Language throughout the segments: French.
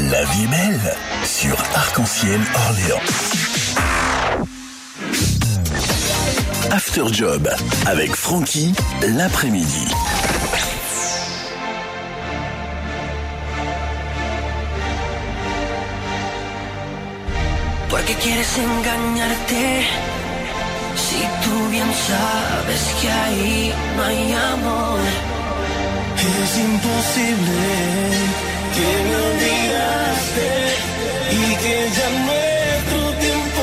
La vie est belle sur Arc-en-Ciel Orléans. After Job avec Francky l'après-midi. ¿Por qué quieres engañarte? Si tú bien sabes que ahí no hay amor. Es imposible que me olvidaste y que ya nuestro tiempo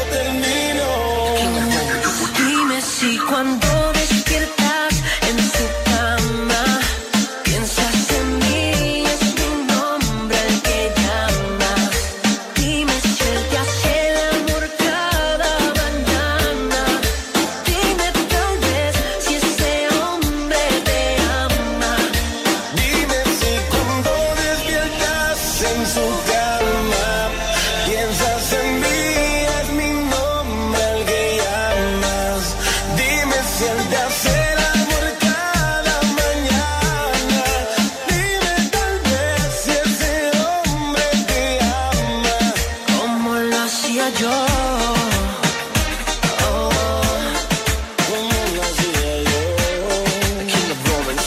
terminó. Dime si cuando despiertas en su cama piensas en mí, es mi nombre el que llamas. Dime si él te hace el amor cada mañana. Dime tal vez si ese hombre te ama. Dime si cuando despiertas en su cama piensas en mí, es mi nombre el que llamas. Dime si él te hace el amor cada mañana. Dime tal vez si ese hombre te ama. Como lo hacía yo. Como lo hacía yo. King of Romance.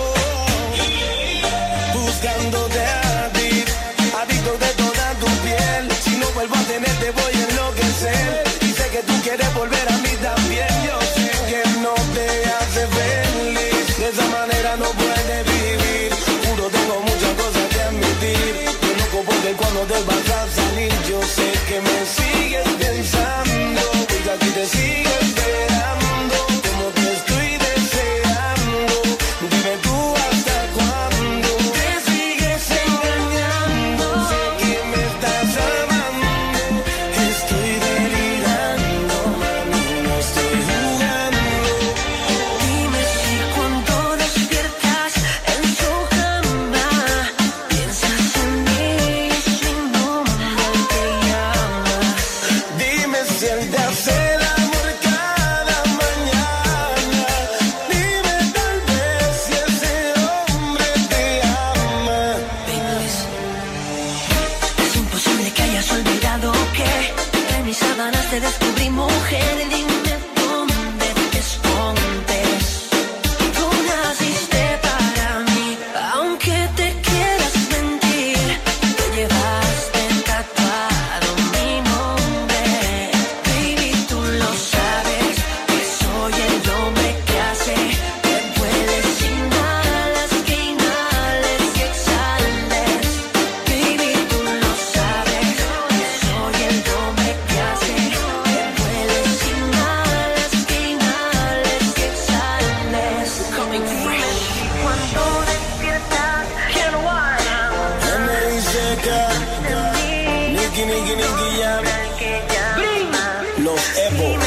Buscándote a ti, adicto de toda tu piel. Si no vuelvo a tenerte voy a enloquecer. Y sé que tú quieres volver a mí también. Yo sé que no te hace feliz. De esa manera no puedes vivir. Juro tengo muchas cosas que admitir. Yo loco porque cuando te vas a salir yo sé que me sigues pensando. Y aquí te sigo esperando. Como te estoy deseando. Dime tú hasta cuándo te sigues engañando. Sé que me estás amando. Estoy delirando, mami, no estoy jugando. Dime si cuando despiertas en su cama piensas en mí, es mi nombre el que llamas. Dime si él te hace el amor cada mañana. Dime tal vez si ese hombre te ama. Baby, listen. Es imposible que hayas olvidado que en mis sábanas te descubrí mujer. Dime dónde te escondes. Tú naciste para mí, aunque te quieras mentir. Te llevaste tatuado mi nombre. Baby, tú lo sabes, que soy el hombre que hace que vueles, inhalas, que inhales, que exhales. Baby, tú lo sabes, que soy el hombre que hace que vueles, inhalas, que inhales, que exhales. Coming fresh. Cuando despiertas, que no Ana y Seca, Nicky, Nicky, Nicky, Jam, Los Evo.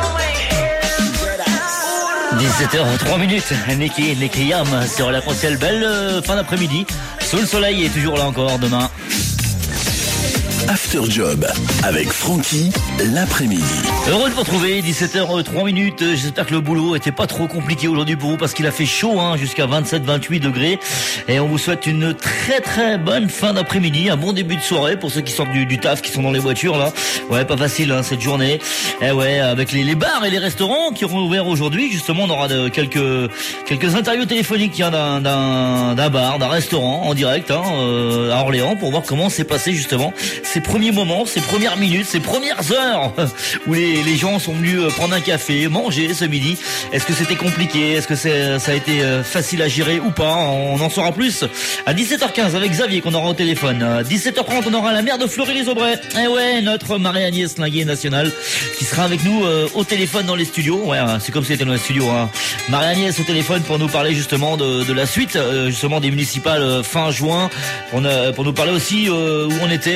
17h03, Nicky Yam sur la Arc-en-Ciel. Belle fin d'après-midi. Sous le soleil est toujours là encore demain. After Job avec Francky l'après-midi. Heureux de vous retrouver, 17h03. J'espère que le boulot était pas trop compliqué aujourd'hui pour vous parce qu'il a fait chaud, jusqu'à 27-28 degrés. Et on vous souhaite une très très bonne fin d'après-midi, un bon début de soirée pour ceux qui sortent du taf, qui sont dans les voitures là. Ouais, pas facile cette journée. Et ouais, avec les bars et les restaurants qui auront ouvert aujourd'hui, justement, on aura quelques interviews téléphoniques d'un bar, d'un restaurant en direct à Orléans pour voir comment s'est passé justement ces premiers moments, ces premières minutes, ces premières heures où les gens sont venus prendre un café, manger ce midi. Est-ce que c'était compliqué? Est-ce que ça a été facile à gérer ou pas? On en saura plus à 17h15 avec Xavier qu'on aura au téléphone. À 17h30 on aura la maire de Fleury-les-Aubrais. Et ouais, notre Marie-Agnès Linguet nationale qui sera avec nous au téléphone dans les studios. Ouais, c'est comme si c'était dans les studios. Marie-Agnès au téléphone pour nous parler justement de la suite justement des municipales fin juin. Pour nous parler aussi où on était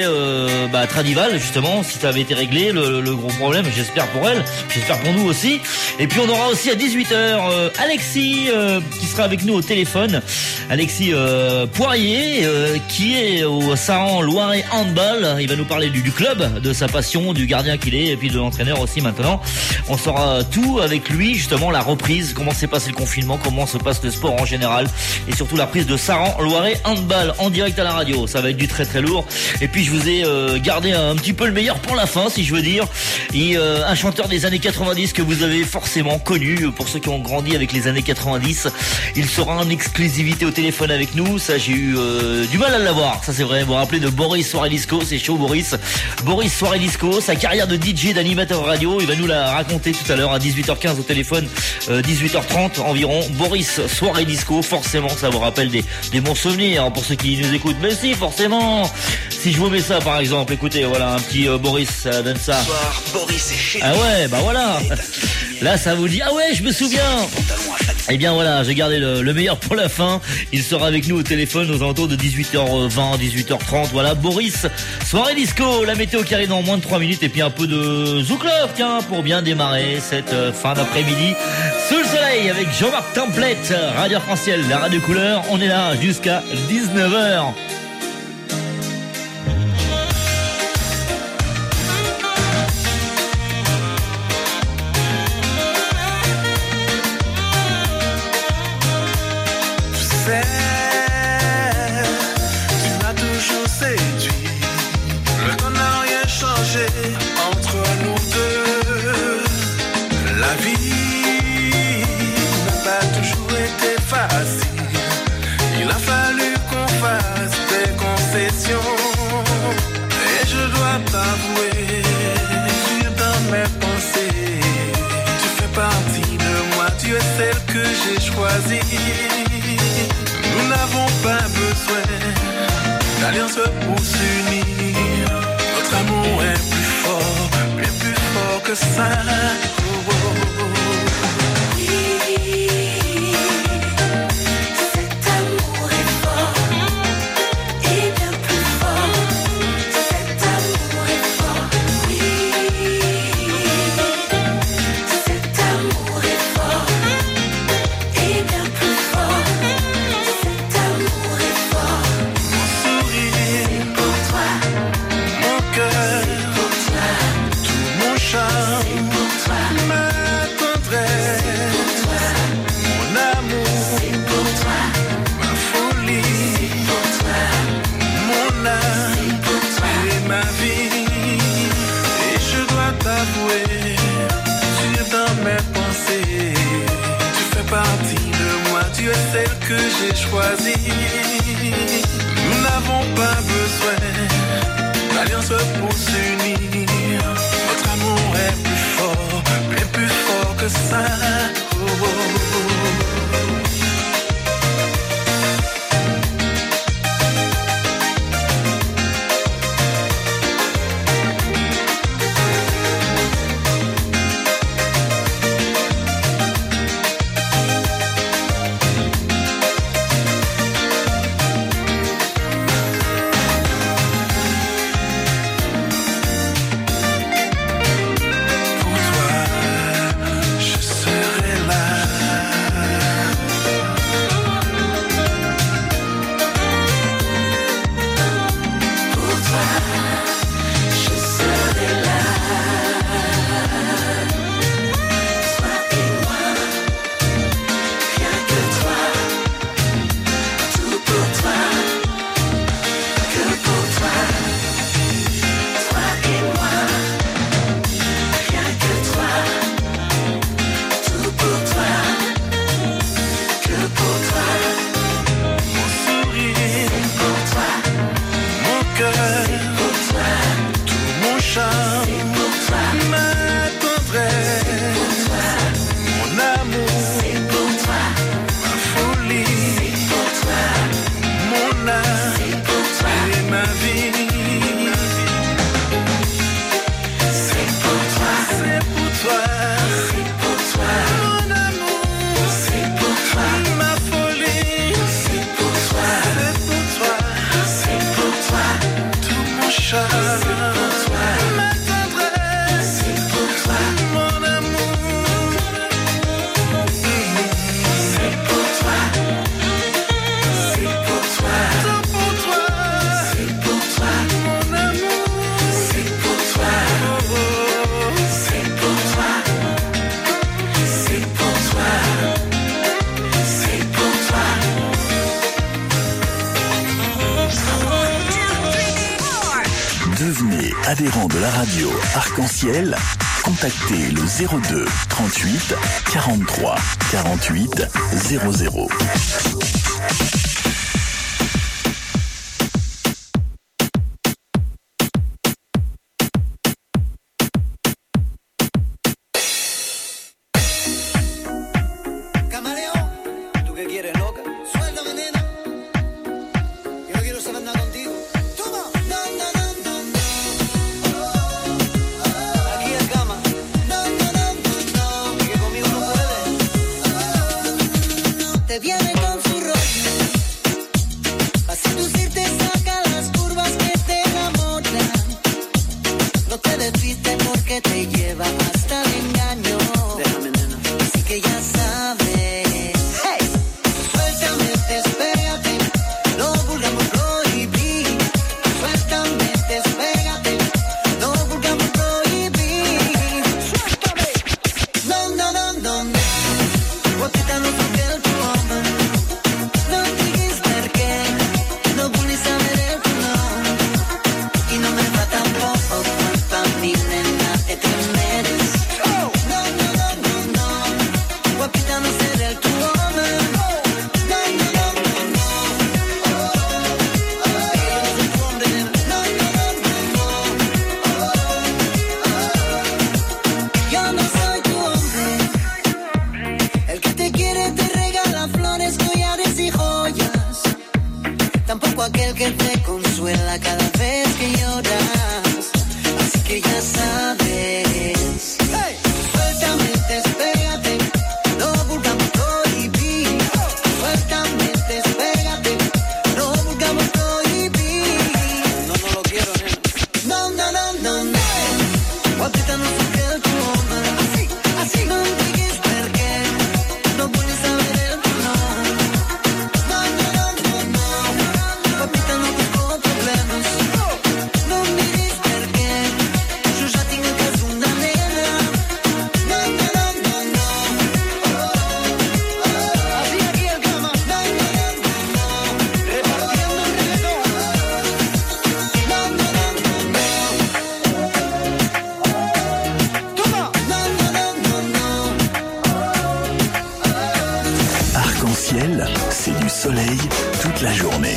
Tradival, justement, si ça avait été réglé, le gros problème, j'espère pour elle, j'espère pour nous aussi. Et puis on aura aussi à 18h Alexis qui sera avec nous au téléphone. Alexis Poirier qui est au Saran Loiret Handball. Il va nous parler du club, de sa passion, du gardien qu'il est et puis de l'entraîneur aussi maintenant. On saura tout avec lui, justement la reprise, comment s'est passé le confinement, comment se passe le sport en général et surtout la prise de Saran Loiret Handball en direct à la radio. Ça va être du très très lourd. Et puis je vous ai gardé un petit peu le meilleur pour la fin, si je veux dire. Et un chanteur des années 90 que vous avez forcément connu, pour ceux qui ont grandi avec les années 90, il sera en exclusivité au téléphone avec nous. Ça, j'ai eu du mal à l'avoir, ça c'est vrai. Vous vous rappelez de Boris Soirée Disco, c'est chaud Boris. Boris Soirée Disco, sa carrière de DJ, d'animateur radio, il va nous la raconter tout à l'heure à 18h15 au téléphone, 18h30 environ. Boris Soirée Disco, forcément ça vous rappelle des bons souvenirs pour ceux qui nous écoutent. Mais si, forcément. Si je vous mets ça par exemple, écoutez, voilà un petit Boris, ça donne ça. Soir, Boris est chez Ah ouais, bah voilà. Là ça vous dit, ah ouais, je me souviens. Eh bien voilà, j'ai gardé le meilleur pour la fin. Il sera avec nous au téléphone aux alentours de 18h20, 18h30. Voilà, Boris, Soirée Disco, la météo qui arrive dans moins de 3 minutes. Et puis un peu de Zouk Love, tiens, pour bien démarrer cette fin d'après-midi. Sous le soleil avec Jean-Marc Templette, Radio Arc-en-Ciel, la radio couleur. On est là jusqu'à 19h. Entre nous deux, la vie n'a pas toujours été facile. Il a fallu qu'on fasse des concessions. Et je dois t'avouer, dans mes pensées, tu fais partie de moi, tu es celle que j'ai choisie. Nous n'avons pas besoin d'alliance pour s'unir. Notre amour est plus fort, bien plus fort que ça. Oh, oh, oh. Oui, cet amour est fort et bien plus fort. Cet amour est fort. Oui, cet amour est fort et bien plus fort. Cet amour est fort. Mon sourire, c'est pour toi. mon cœur, C'est pour toi. tout mon charme, C'est pour toi. ma tendresse, C'est pour toi. mon amour, C'est pour toi. ma folie, C'est pour toi. mon âme C'est pour toi. et ma vie. Et je dois t'avouer, tu es dans mes pensées. Tu fais partie de moi, tu es celle que j'ai choisie. Nous n'avons pas besoin d'alliance pour s'unir. Notre amour est plus fort, bien plus fort que ça. Oh, oh, oh. Devenez adhérent de la radio Arc-en-Ciel. Contactez le 02 38 43 48 00. C'est du soleil toute la journée.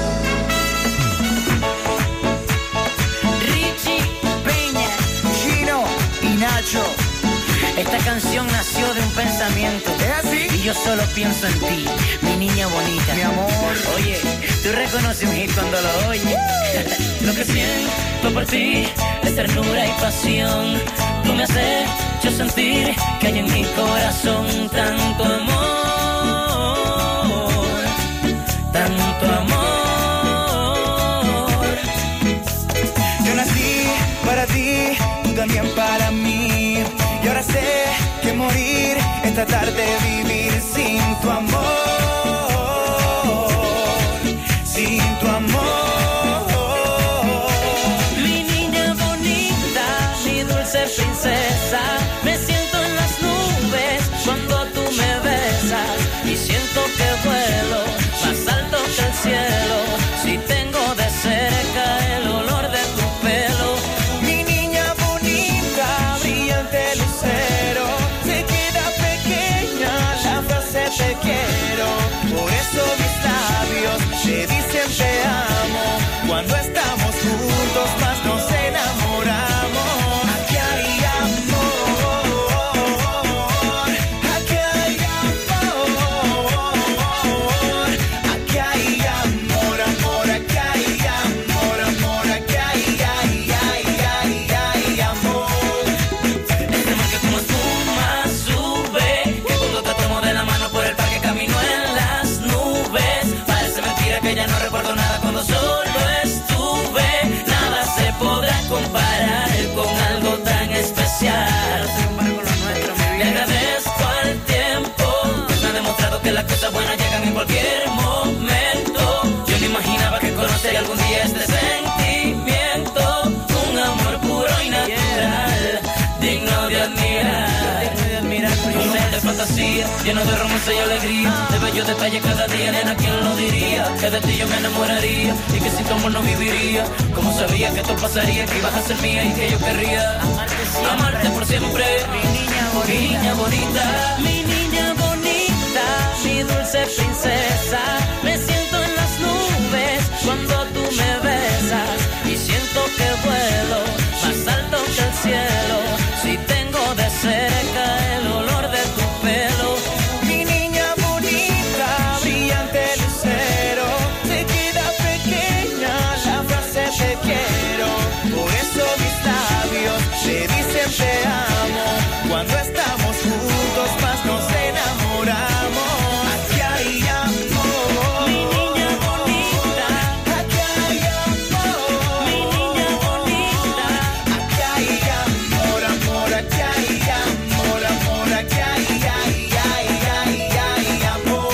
Richie, Peña, Chino y Nacho. Esta canción nació de un pensamiento. ¿Es así? Y yo solo pienso en ti, mi niña bonita. Mi amor. Oye, tú reconoces un hit cuando lo oyes. Lo que siento por ti es ternura y pasión. Tú me has hecho sentir que hay en mi corazón tanto amor. Tanto amor. Yo nací para ti, tú también para mí. Y ahora sé que morir es tratar de vivir sin tu amor. Sin tu amor. Mi niña bonita, mi dulce princesa. Me siento en las nubes cuando tú me besas. Y siento que vuelo más alto que el cielo, si tengo de cerca el olor de tu pelo. Mi niña bonita, brillante lucero, se queda pequeña la frase te quiero. Por eso mis labios te dicen te amo. Cuando estamos juntos más nos enamoramos. Aquí hay amor, aquí hay amor. Aquí hay amor, amor, aquí hay amor, amor, aquí hay amor. Este mar que como espuma sube, que cuando te tomo de la mano por el parque camino en las nubes. Parece mentira que ya no recuerdo nada cuando solo estuve. Nada se podrá comparar con algo tan especial. Le agradezco al tiempo, pues me ha demostrado que las cosas buenas llegan en cualquier momento. Yo no imaginaba que conocería algún día este sentimiento. Un amor puro y natural, digno de admirar. Un mundo de fantasía y lleno de romance y alegría, de bellos detalles cada día, nena, ¿quién lo diría? Que de ti yo me enamoraría y que sin tu amor no viviría. Como sabía que esto pasaría, que ibas a ser mía y que yo querría amarte por siempre. Mi niña bonita, mi niña bonita, mi dulce princesa. Me siento en las nubes cuando tú me besas y siento que vuelo más alto que el cielo. Si tengo de cerca el olor de tu pelo. Mi niña bonita, brillante lucero, te queda pequeña la frase te quiero. Por eso mis labios te dicen te amo. Cuando estamos juntos más nos enamoramos. Aquí hay amor. Mi niña bonita, aquí hay amor. Mi niña bonita, aquí hay amor, amor, aquí hay amor, amor, aquí hay amor.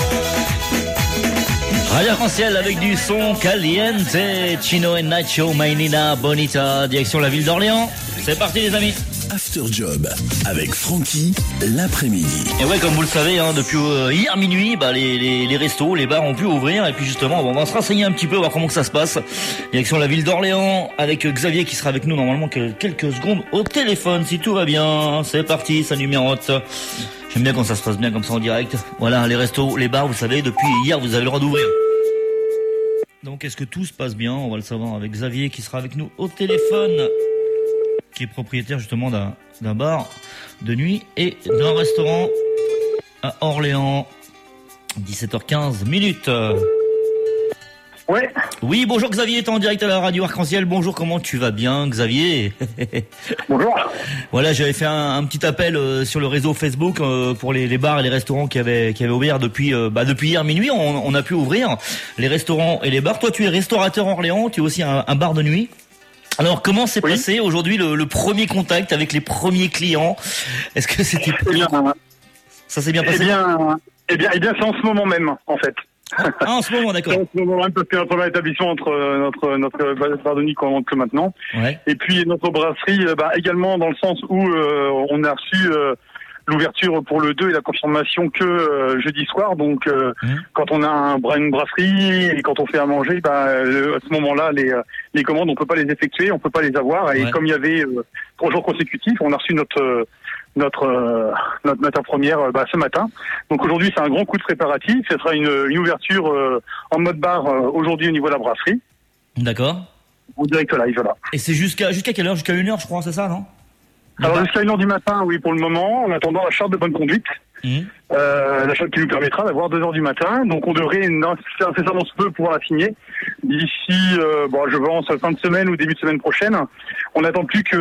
Radio Arc-en-Ciel avec du son caliente, Chino et Nacho, My Nina Bonita, direction la ville d'Orléans. C'est parti les amis. After Job avec Francky l'après-midi. Et ouais, comme vous le savez, hein, depuis hier minuit, les restos, les bars ont pu ouvrir. Et puis justement, on va se renseigner un petit peu, voir comment que ça se passe. Direction la ville d'Orléans avec Xavier qui sera avec nous normalement quelques secondes au téléphone, si tout va bien. C'est parti, ça numérote. J'aime bien quand ça se passe bien comme ça en direct. Voilà, les restos, les bars, vous savez, depuis hier, vous avez le droit d'ouvrir. Donc, est-ce que tout se passe bien? On va le savoir avec Xavier qui sera avec nous au téléphone, qui est propriétaire justement d'un bar de nuit et d'un restaurant à Orléans. 17h15 minutes. Ouais. Oui, bonjour Xavier, t'es en direct à la radio Arc-en-Ciel. Bonjour, comment tu vas bien Xavier? Bonjour. Voilà, j'avais fait un petit appel sur le réseau Facebook pour les bars et les restaurants qui avaient ouvert depuis hier minuit. On a pu ouvrir les restaurants et les bars. Toi, tu es restaurateur à Orléans, tu es aussi un bar de nuit. Alors, comment s'est passé aujourd'hui le premier contact avec les premiers clients? Est-ce que c'était ça s'est bien passé? Eh bien, c'est en ce moment même, en fait. Ah, en ce moment, d'accord. C'est en ce moment même, parce que notre premier établissement entre notre bar de nuit qu'on rentre que maintenant. Ouais. Et puis notre brasserie, également dans le sens où on a reçu l'ouverture pour le 2 et la confirmation que jeudi soir. Donc, quand on a une brasserie et quand on fait à manger, à ce moment-là, les commandes, on peut pas les effectuer, on peut pas les avoir. Et comme il y avait 3 jours consécutifs, on a reçu notre matière première ce matin. Donc aujourd'hui, c'est un grand coup de préparatif. Ce sera une ouverture en mode bar aujourd'hui au niveau de la brasserie. D'accord. En direct live, là. Et c'est jusqu'à quelle heure? Jusqu'à 1h, je crois, c'est ça, non? Alors jusqu'à 1h du matin, oui, pour le moment, en attendant la charte de bonne conduite. La charte qui nous permettra d'avoir 2h du matin. Donc on devrait incessamment se peu pouvoir la signer d'ici, je pense, fin de semaine ou début de semaine prochaine. On n'attend plus que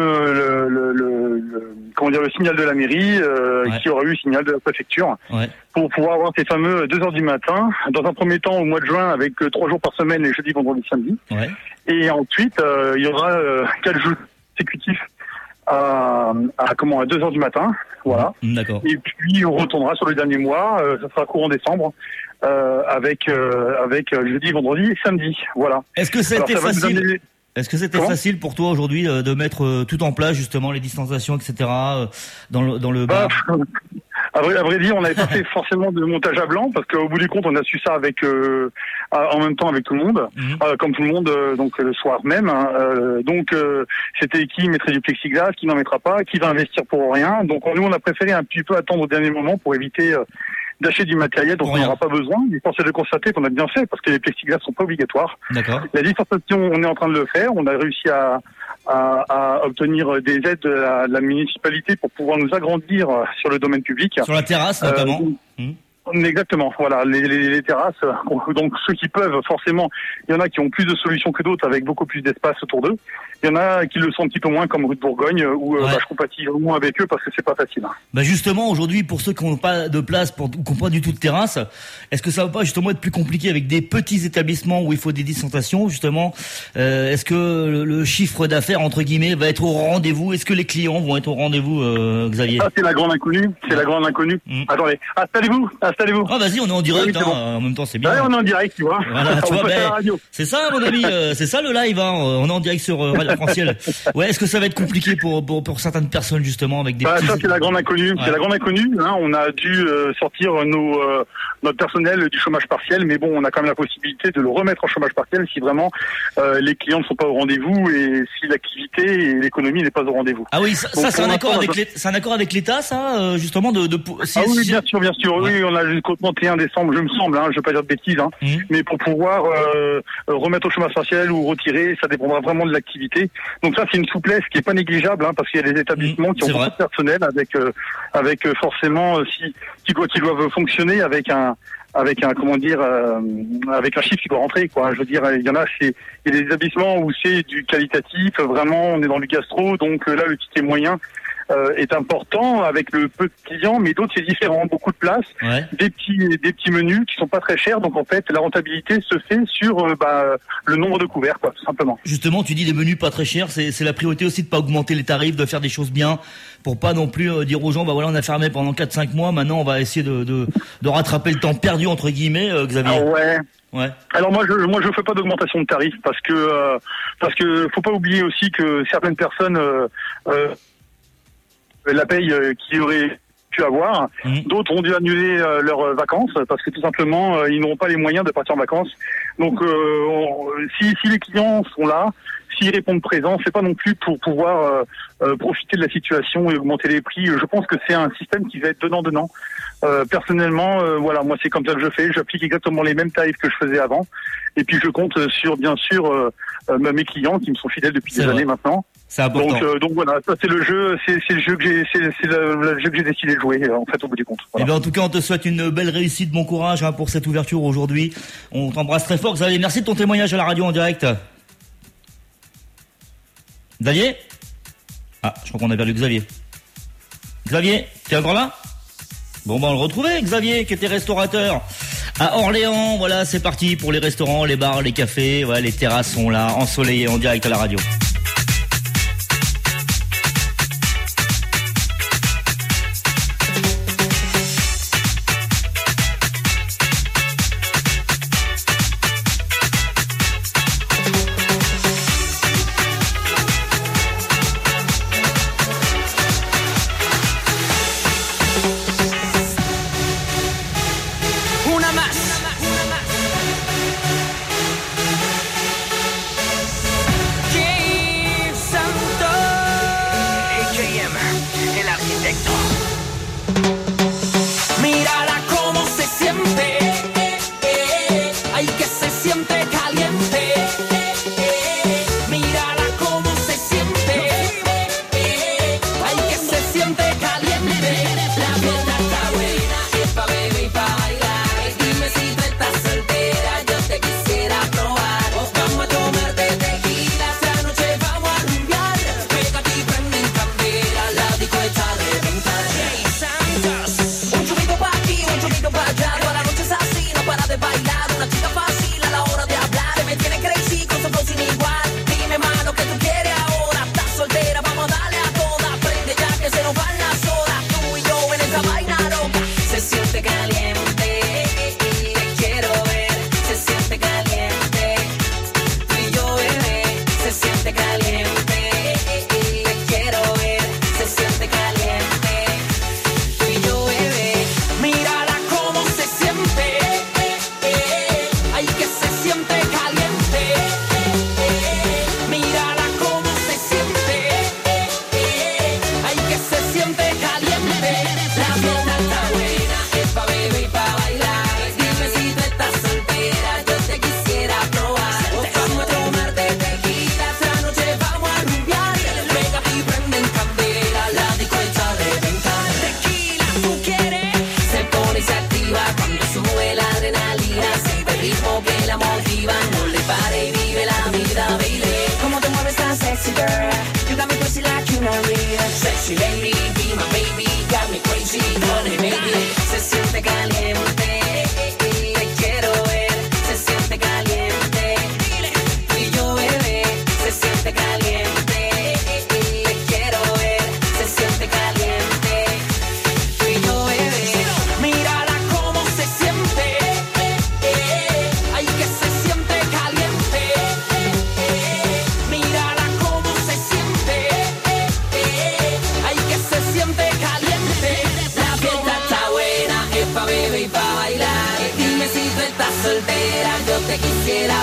le signal de la mairie, qui aura eu le signal de la préfecture, pour pouvoir avoir ces fameux 2h du matin. Dans un premier temps, au mois de juin, avec 3 jours par semaine, les jeudis, vendredis, samedi. Et ensuite, il y aura 4 jours consécutifs à 2h du matin, voilà. D'accord. Et puis on retournera sur le dernier mois, ça sera courant décembre, avec jeudi, vendredi et samedi, voilà. Est-ce que c'était facile? Est-ce que c'était facile pour toi aujourd'hui de mettre tout en place, justement, les distanciations, etc., dans le bar? À vrai dire, on n'avait pas fait forcément de montage à blanc, parce qu'au bout du compte, on a su ça en même temps avec tout le monde, comme tout le monde, donc le soir même. Donc, c'était qui mettrait du plexiglas, qui n'en mettra pas, qui va investir pour rien. Donc, nous, on a préféré un petit peu attendre au dernier moment pour éviter d'acheter du matériel dont on n'aura pas besoin. Mais force est de constater qu'on a bien fait, parce que les plexiglas sont pas obligatoires. D'accord. La distanciation, on est en train de le faire. On a réussi à obtenir des aides de la municipalité pour pouvoir nous agrandir sur le domaine public. Sur la terrasse, notamment. Exactement, voilà, les terrasses, donc ceux qui peuvent, forcément, il y en a qui ont plus de solutions que d'autres avec beaucoup plus d'espace autour d'eux. Il y en a qui le sont un petit peu moins, comme rue de Bourgogne, où je compatis moins avec eux parce que c'est pas facile. Justement, aujourd'hui, pour ceux qui n'ont pas de place, qui n'ont pas du tout de terrasse, est-ce que ça va pas justement être plus compliqué avec des petits établissements où il faut des distanciations, justement? Est-ce que le chiffre d'affaires, entre guillemets, va être au rendez-vous? Est-ce que les clients vont être au rendez-vous, Xavier? Ça, c'est la grande inconnue. C'est la grande inconnue. Attendez, installez-vous. installez-vous. Ah, vas-y, on est en direct, Oui, c'est bon. en même temps, c'est bien. Ouais, on est en direct, tu vois. Voilà, tu On vois, peut faire la ben, radio. c'est ça, mon ami, c'est ça le live, hein. On est en direct sur Radio Arc-en-Ciel. Ouais, est-ce que ça va être compliqué pour certaines personnes, justement, avec des petits... Ça, c'est la grande inconnue. Ouais. C'est la grande inconnue, hein. On a dû sortir notre personnel du chômage partiel, mais bon, on a quand même la possibilité de le remettre en chômage partiel si vraiment les clients ne sont pas au rendez-vous et si l'activité et l'économie n'est pas au rendez-vous. Ah oui, ça Donc, c'est un pour accord l'instant, avec l'État, c'est un accord avec l'État, ça, justement, si, Ah oui, si- bien sûr, bien sûr. Ouais. Oui, on a jusqu'au 31 décembre, je me semble, hein, je vais pas dire de bêtises, hein, mais pour pouvoir remettre au chômage partiel ou retirer, ça dépendra vraiment de l'activité. Donc ça, c'est une souplesse qui est pas négligeable, hein, parce qu'il y a des établissements qui ont c'est beaucoup vrai. de personnel avec forcément qui doivent fonctionner avec un comment dire avec un chiffre qui doit rentrer, quoi. Je veux dire, il y en a, il y a des établissements où c'est du qualitatif, vraiment on est dans du gastro, donc là le ticket moyen est important avec le peu de clients, mais d'autres c'est différent, beaucoup de places, Ouais. des petits menus qui sont pas très chers, donc en fait la rentabilité se fait sur le nombre de couverts, quoi, tout simplement. Justement, tu dis des menus pas très chers, c'est la priorité aussi de pas augmenter les tarifs, de faire des choses bien, pour pas non plus dire aux gens, bah voilà, on a fermé pendant 4-5 mois, maintenant on va essayer de rattraper le temps perdu, entre guillemets, Xavier. Ah ouais. Ouais. Alors moi je fais pas d'augmentation de tarifs parce que faut pas oublier aussi que certaines personnes la paye qu'ils auraient pu avoir, d'autres ont dû annuler leurs vacances parce que tout simplement ils n'auront pas les moyens de partir en vacances. Donc si les clients sont là, s'ils répondent présents, c'est pas non plus pour pouvoir profiter de la situation et augmenter les prix. Je pense que c'est un système qui va être donnant-donnant. Personnellement, voilà, moi c'est comme ça que je fais. J'applique exactement les mêmes tarifs que je faisais avant. Et puis je compte sur, bien sûr, mes clients qui me sont fidèles depuis des années maintenant. C'est important. Donc voilà, ça c'est le jeu, c'est le jeu que le jeu que j'ai décidé de jouer en fait au bout du compte. Voilà. Eh bien, en tout cas, on te souhaite une belle réussite, bon courage pour cette ouverture aujourd'hui. On t'embrasse très fort, Xavier. Merci de ton témoignage à la radio en direct. Xavier ? Ah, je crois qu'on a perdu Xavier. Xavier, t'es encore là ? Bon, on le retrouvait, Xavier, qui était restaurateur à Orléans. Voilà, c'est parti pour les restaurants, les bars, les cafés. Voilà, les terrasses sont là, ensoleillées en direct à la radio. Una más. Keith Santos. AKM, el arquitecto. Mírala cómo se siente. Ay, que se siente caliente. Mírala cómo se siente. Ay, que se siente caliente. La fiesta está buena, es pa' beber y pa' bailar. Dime si tú estás soltera, yo te quisiera probar. Vamos a tomarte tequila, esta noche vamos a rumbear. Pégate y prende en candela, la disco está de reventar. Hey, Santos, un chubito pa' aquí, un chubito pa' allá. Toda la noche es así, no para de bailar. Una chica fácil a la hora de hablar. Me tiene crazy con su flow sin igual. Dime más lo que tú quieres ahora. Estás soltera, vamos a darle a toda. Prende ya que se nos van las horas. Tú y yo en esta vaina loca. Se siente caliente, te quiero ver. Se siente caliente, tú y yo bebé. Se siente caliente, te quiero ver. Se siente caliente, tú y yo bebé. Mírala cómo se siente. Ay, que se siente caliente. Mírala cómo se siente. Ay, que se siente caliente. La fiesta está buena, es pa' beber y pa' bailar. Dime si tú estás soltera, yo te quisiera probar. Vamos a tomarte tequila, esta noche vamos a rumbear. Pégate y prende en candela, la disco está de reventar. Tequila, ¿tú quieres? Se pone y se activa cuando sube la adrenalina. Siente el ritmo que la motiva, no le pare y vive la vida, baby. Cómo te mueves tan sexy, girl. You got me crazy like you know real. Sexy lady, be my baby. Got me crazy, honey, baby. Se siente caliente, te quiero ver. Se siente caliente, tú y yo bebé. Se siente caliente, te quiero ver. Se siente caliente, tú y yo bebé. Mírala cómo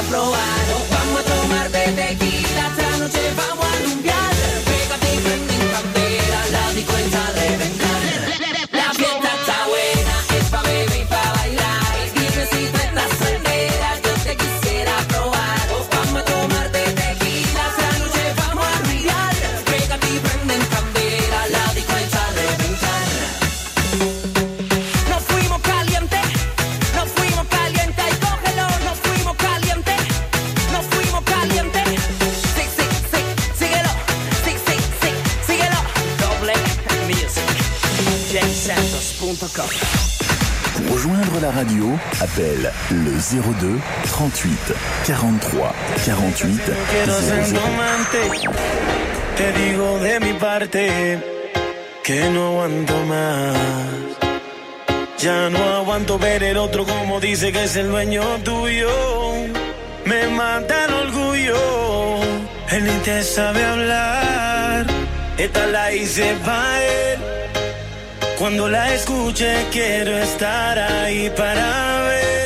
probar. Nos vamos a tomar de tequila, esta noche vamos a rumbear. Pégate y prende en candela, la disco está a reventar. La fiesta está buena, es pa' beber y pa' bailar. Dime si tú estás soltera, yo te quisiera probar. Nos vamos a tomar de tequila, esta noche vamos a rumbear. Pégate y prende en candela, la disco está a reventar. Nos fuimos calientes, ay cógelo, nos fuimos calientes. Sí, síguelo, síguelo. Doble music, jacksantos.com. Pour rejoindre la radio, appelle le 02 38 43 48 Quiero ser 00. tu amante. Te digo de mi parte que no aguanto más. Ya no aguanto ver el otro como dice que es el dueño tuyo. Me mata el orgullo. Él ni te sabe hablar. Esta la hice pa' él. Cuando la escuche quiero estar ahí para ver.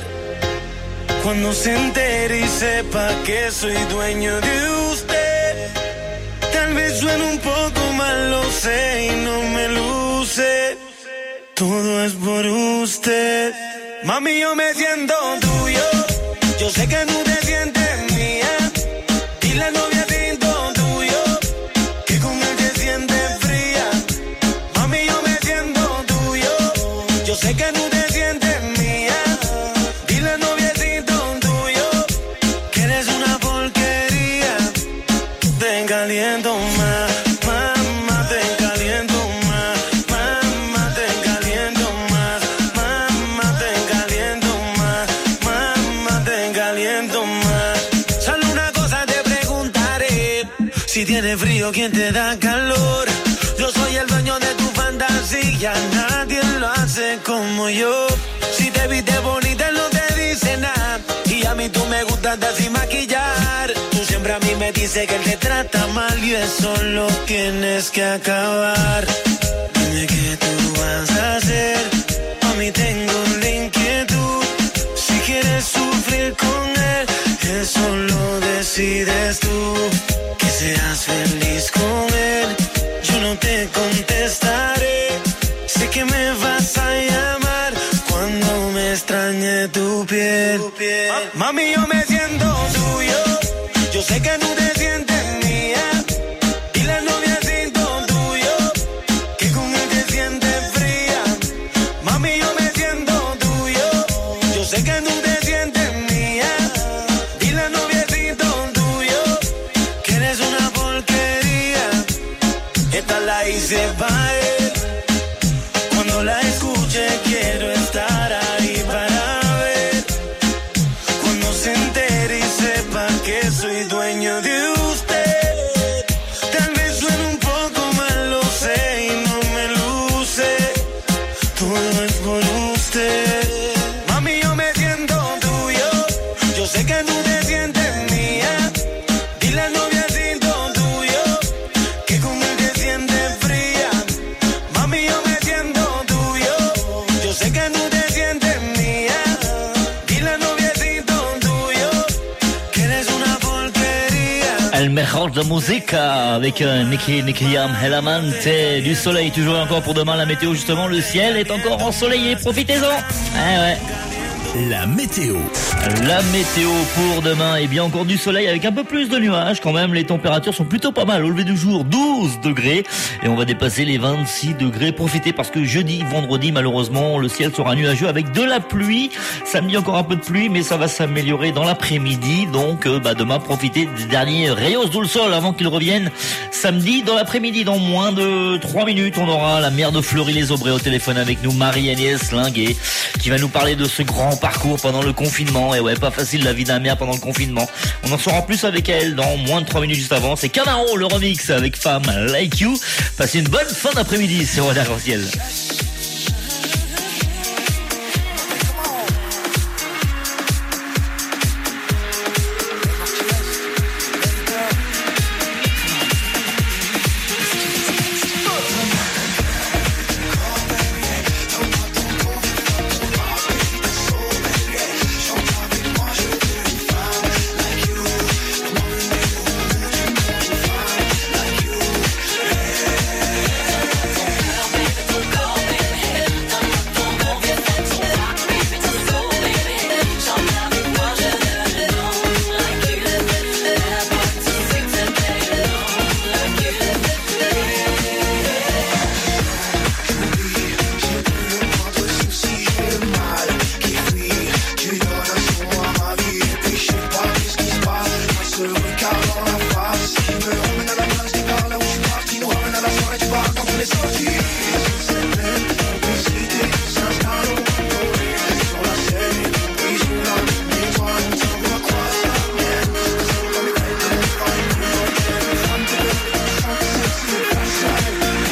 Cuando se entere y sepa que soy dueño de usted. Tal vez suene un poco mal, lo sé y no me luce. Todo es por usted. Mami, yo me siento tuyo. Yo sé que tú te sientes mía. Dile al noviecito tuyo que con él te sientes fría. Mami, yo me siento tuyo. Yo sé que tú te sientes mía. Dile al noviecito tuyo que eres una porquería. Te caliento más, mamá, te caliento más. Mamá, te caliento más. Mamá, te caliento más. Mamá, te caliento más. Solo una cosa te preguntaré. Si tienes frío, ¿quién te da calor? Yo soy el dueño de tu fantasía. Nadie lo hace como yo. Si te viste bonita, él no te dice nada. Y a mí tú me gustas de sin maquillar. Tú siempre a mí me dices que él te trata mal y eso lo tienes que acabar. Dime qué tú vas a hacer. A mí tengo la inquietud. Si quieres sufrir con él, eso lo decides tú. Que seas feliz con él. Yo no te contestaré. Sé que me vas a llamar cuando me extrañe tu piel. Mami, yo me siento tuyo. Yo sé que tú te sientes mía. Dile al noviecito tuyo que con él te sientes fría. Mami, yo me siento tuyo. Yo sé que tú te sientes mía. Dile al noviecito tuyo que eres una porquería. Esta la hice pa' él. Cuando la escuche quiero estar ahí para ver. Cuando se entere y sepa que soy dueño de usted. Tal vez suene un poco mal, lo sé y no me luce. Todo es por usted. Mami, yo me siento tuyo. Yo sé que tú te sientes mía. Dile al noviecito tuyo que con él te sientes fría. Mami, yo me siento tuyo. Yo sé que tú te sientes mía. Dile al noviecito tuyo que eres una porquería. El mejor de música avec Nicky Jam, Elamante, du soleil toujours et encore pour demain. La météo justement, le ciel est encore ensoleillé, profitez-en. Ouais. La météo. La météo pour demain, et bien encore du soleil avec un peu plus de nuages quand même. Les températures sont plutôt pas mal. Au lever du jour, 12 degrés et on va dépasser les 26 degrés. Profitez parce que jeudi, vendredi, malheureusement, le ciel sera nuageux avec de la pluie. Samedi, encore un peu de pluie, mais ça va s'améliorer dans l'après-midi. Donc, demain, profitez des derniers rayos du sol avant qu'ils reviennent samedi dans l'après-midi. Dans moins de 3 minutes, on aura la maire de Fleury-les-Aubrais au téléphone avec nous, Marie-Agnès Linguet, qui va nous parler de ce grand parcours pendant le confinement. Et ouais, pas facile la vie d'un maire pendant le confinement. On en saura plus avec elle dans moins de 3 minutes juste avant. C'est Camaro, le remix avec Femme Like You. Passez une bonne fin d'après-midi sur Arc-en-Ciel. se regarde dans la face. Qui me ramène à la base, départ là où je suis parti. Nous ramène à la soirée du bar quand on est sorti. Cette même complicité s'installe au contrôlé. Sur la scène et tout brise ou là. Mais toi, on s'en va croire ça. Dans les règles de mon frère, une plus entière. Une femme de l'œil, une femme sexy, une femme sale.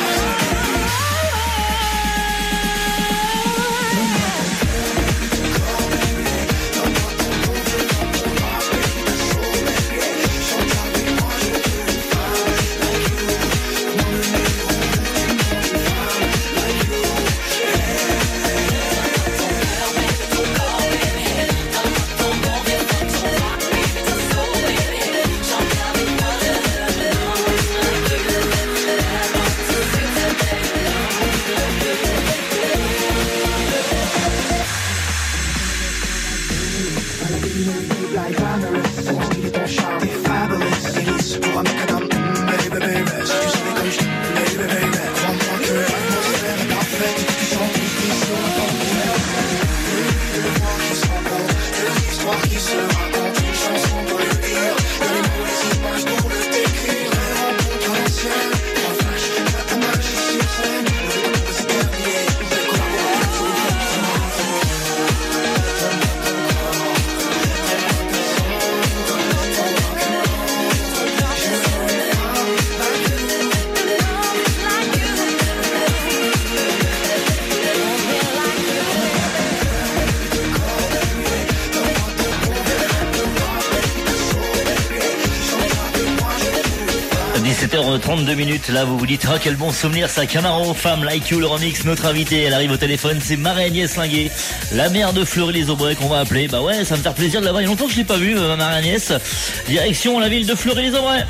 h 32 minutes, là vous vous dites ah quel bon souvenir ça, Camaro, Femme Like You, le remix. Notre invitée, elle arrive au téléphone, c'est Marie-Agnès Linguet, la mère de Fleury-les-Aubrais qu'on va appeler. Bah ouais, ça me fait plaisir de la voir, il y a longtemps que je l'ai pas vue, Marie-Agnès. Direction la ville de Fleury-les-Aubrais.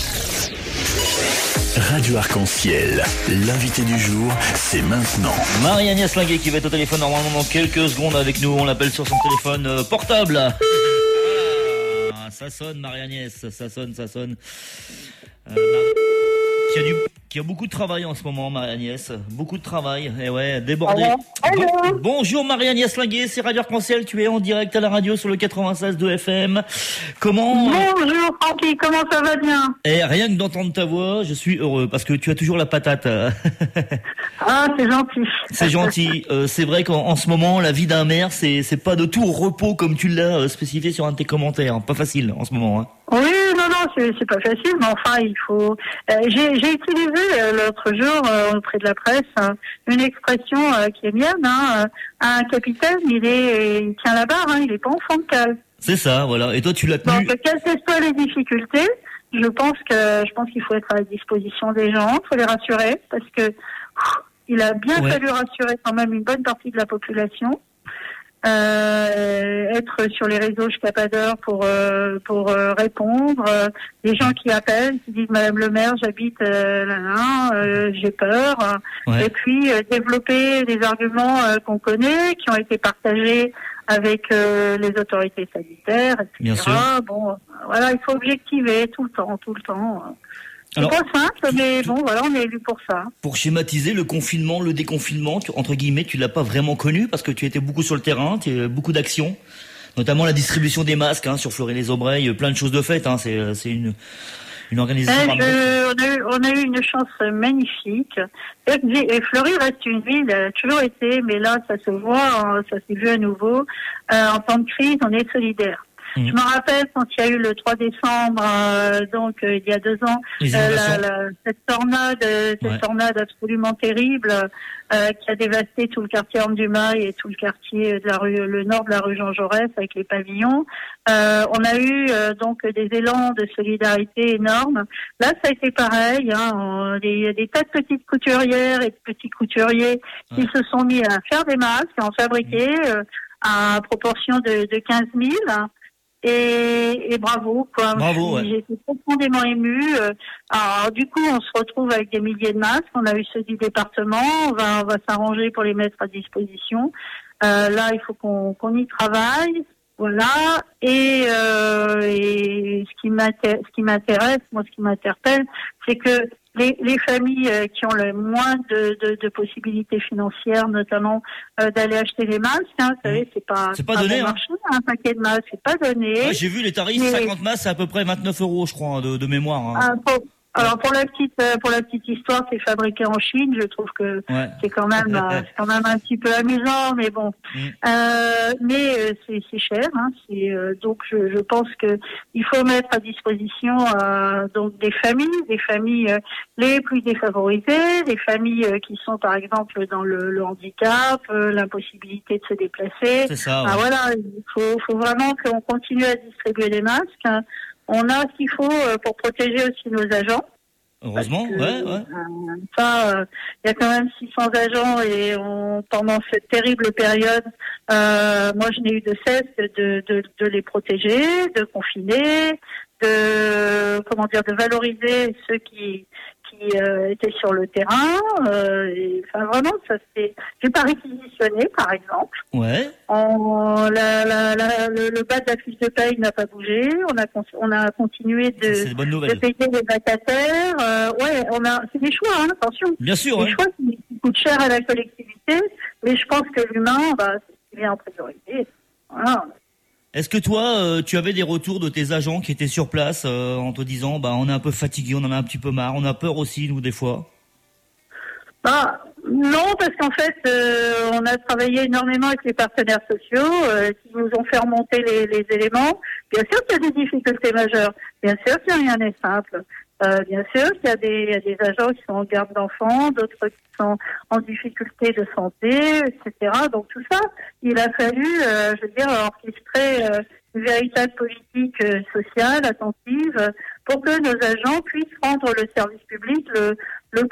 Radio Arc-en-Ciel, l'invité du jour, c'est maintenant. Marie-Agnès Linguet qui va être au téléphone normalement dans quelques secondes avec nous, on l'appelle sur son téléphone portable. Ah, ça sonne Marie-Agnès, ça sonne. Qui a beaucoup de travail en ce moment, Marie-Agnès. Beaucoup de travail. Et ouais, débordé. Bonjour Marie-Agnès Linguet, c'est Radio Arc-en-Ciel. Tu es en direct à la radio sur le 96 de FM. Comment? Bonjour Francky, comment ça va bien? Et rien que d'entendre ta voix, je suis heureux parce que tu as toujours la patate. Ah, c'est gentil. C'est gentil. C'est vrai qu'en ce moment, la vie d'un maire, c'est pas de tout au repos comme tu l'as spécifié sur un de tes commentaires. Pas facile en ce moment. Hein. Oui, non, c'est pas facile, mais enfin, il faut... J'ai utilisé l'autre jour, auprès de la presse, une expression qui est mienne, un capitaine, il tient la barre, il est pas enfant de cale. C'est ça, voilà. Et toi, tu l'as tenu... Donc, quelles que soient les difficultés, je pense qu'il faut être à la disposition des gens, il faut les rassurer, parce que il a bien fallu rassurer quand même une bonne partie de la population. Être sur les réseaux jusqu'à pas d'heure pour répondre, des gens qui appellent, qui disent Madame le maire, j'habite j'ai peur, et puis développer des arguments qu'on connaît, qui ont été partagés avec les autorités sanitaires, etc. Bien sûr. Bon, voilà, il faut objectiver tout le temps. C'est pas simple, mais bon, voilà, on est élu pour ça. Pour schématiser, le confinement, le déconfinement, entre guillemets, tu l'as pas vraiment connu parce que tu étais beaucoup sur le terrain, tu as beaucoup d'actions, notamment la distribution des masques sur Fleury-les-Aubrais, plein de choses de faites. C'est une organisation. On a eu une chance magnifique. Et Fleury reste une ville, elle a toujours été, mais là, ça se voit, ça s'est vu à nouveau. En temps de crise, on est solidaire. Je me rappelle quand il y a eu le 3 décembre, il y a 2 ans, cette tornade absolument terrible qui a dévasté tout le quartier Orme du Mail et tout le quartier de le nord de la rue Jean Jaurès avec les pavillons. On a eu donc des élans de solidarité énormes. Là, ça a été pareil. Il y a des tas de petites couturières et de petits couturiers qui se sont mis à faire des masques, à en fabriquer à proportion de 15 000. Et bravo, quoi. Bravo, ouais. J'étais profondément émue. Alors, du coup, on se retrouve avec des milliers de masques. On a eu ceux du département. On va s'arranger pour les mettre à disposition. Là, il faut qu'on y travaille. Voilà. Et ce qui m'intéresse, moi, ce qui m'interpelle, c'est que les familles qui ont le moins de possibilités financières, notamment d'aller acheter les masques, vous savez, c'est pas donné, bon marché, un paquet de masques, c'est pas donné. Ouais, j'ai vu les tarifs, 50 masques, c'est à peu près 29 €, je crois, de mémoire. Alors pour la petite histoire, c'est fabriqué en Chine. Je trouve que c'est quand même un petit peu amusant, mais bon. Mais c'est cher, hein. Donc je pense que il faut mettre à disposition donc des familles les plus défavorisées, des familles qui sont par exemple dans le handicap, l'impossibilité de se déplacer. C'est ça. Ouais. Voilà, il faut vraiment qu'on continue à distribuer des masques. Hein. On a ce qu'il faut pour protéger aussi nos agents. Heureusement, que, ouais. Il y a quand même 600 agents et pendant cette terrible période, moi je n'ai eu de cesse de les protéger, de confiner, de valoriser ceux qui étaient sur le terrain. Vraiment, j'ai pas réquisitionné, par exemple. Ouais. Le bas de la fiche de paye n'a pas bougé. On a continué de payer les vacataires. C'est des choix, hein, attention. Bien sûr. Des choix qui coûtent cher à la collectivité, mais je pense que l'humain, c'est ce qui vient en priorité. Voilà. Est-ce que toi, tu avais des retours de tes agents qui étaient sur place en te disant, on est un peu fatigué, on en a un petit peu marre, on a peur aussi, nous, des fois? Non, parce qu'en fait, on a travaillé énormément avec les partenaires sociaux qui nous ont fait remonter les éléments. Bien sûr qu'il y a des difficultés majeures. Bien sûr qu'il n'y a rien n'est simple. Bien sûr qu'il y a des agents qui sont en garde d'enfants, d'autres qui sont en difficulté de santé, etc. Donc tout ça, il a fallu, orchestrer une véritable politique sociale, attentive, pour que nos agents puissent rendre le service public le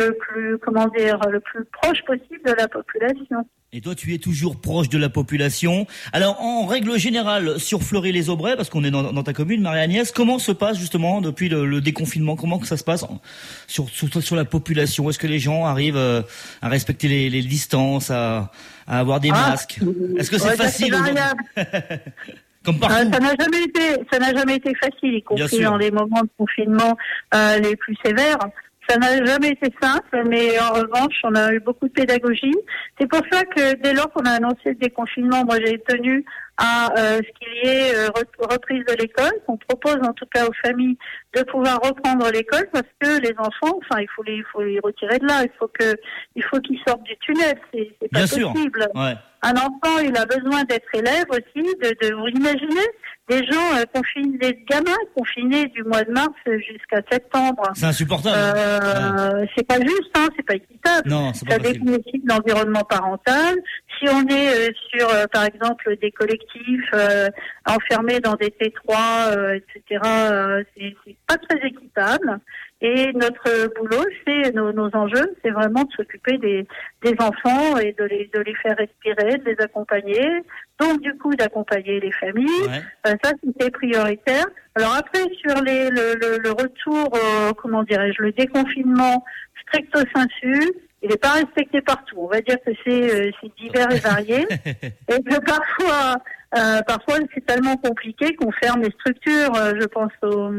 plus proche possible de la population. Et toi, tu es toujours proche de la population. Alors, en règle générale, sur Fleury-les-Aubrais, parce qu'on est dans ta commune, Marie-Agnès, comment se passe justement depuis le déconfinement? Comment que ça se passe sur la population? Est-ce que les gens arrivent à respecter les distances, à avoir des masques? Est-ce que c'est facile aujourd'hui? Comme partout. Ça n'a jamais été facile, y compris dans les moments de confinement les plus sévères. Ça n'a jamais été simple, mais en revanche, on a eu beaucoup de pédagogie. C'est pour ça que dès lors qu'on a annoncé le déconfinement, moi j'ai tenu à ce qu'il y ait reprise de l'école, qu'on propose en tout cas aux familles de pouvoir reprendre l'école, parce que les enfants, il faut les retirer de là, il faut qu'ils sortent du tunnel, c'est pas Bien possible. Sûr. Ouais. Un enfant, il a besoin d'être élève aussi, vous imaginez des gens confinés, des gamins confinés du mois de mars jusqu'à septembre. C'est insupportable. C'est pas juste, hein, c'est pas équitable. Non, c'est pas possible. Ça dépend aussi de l'environnement parental. Si on est sur, par exemple, des collectifs enfermés dans des T3, etc., c'est pas très équitable. Et notre boulot, nos enjeux, c'est vraiment de s'occuper des enfants et de les faire respirer, de les accompagner. Donc, du coup, d'accompagner les familles. Ouais. Ça, c'était prioritaire. Alors après, sur le retour, le déconfinement stricto sensu, il n'est pas respecté partout. On va dire que c'est divers et varié. Et que parfois c'est tellement compliqué qu'on ferme les structures. Je pense au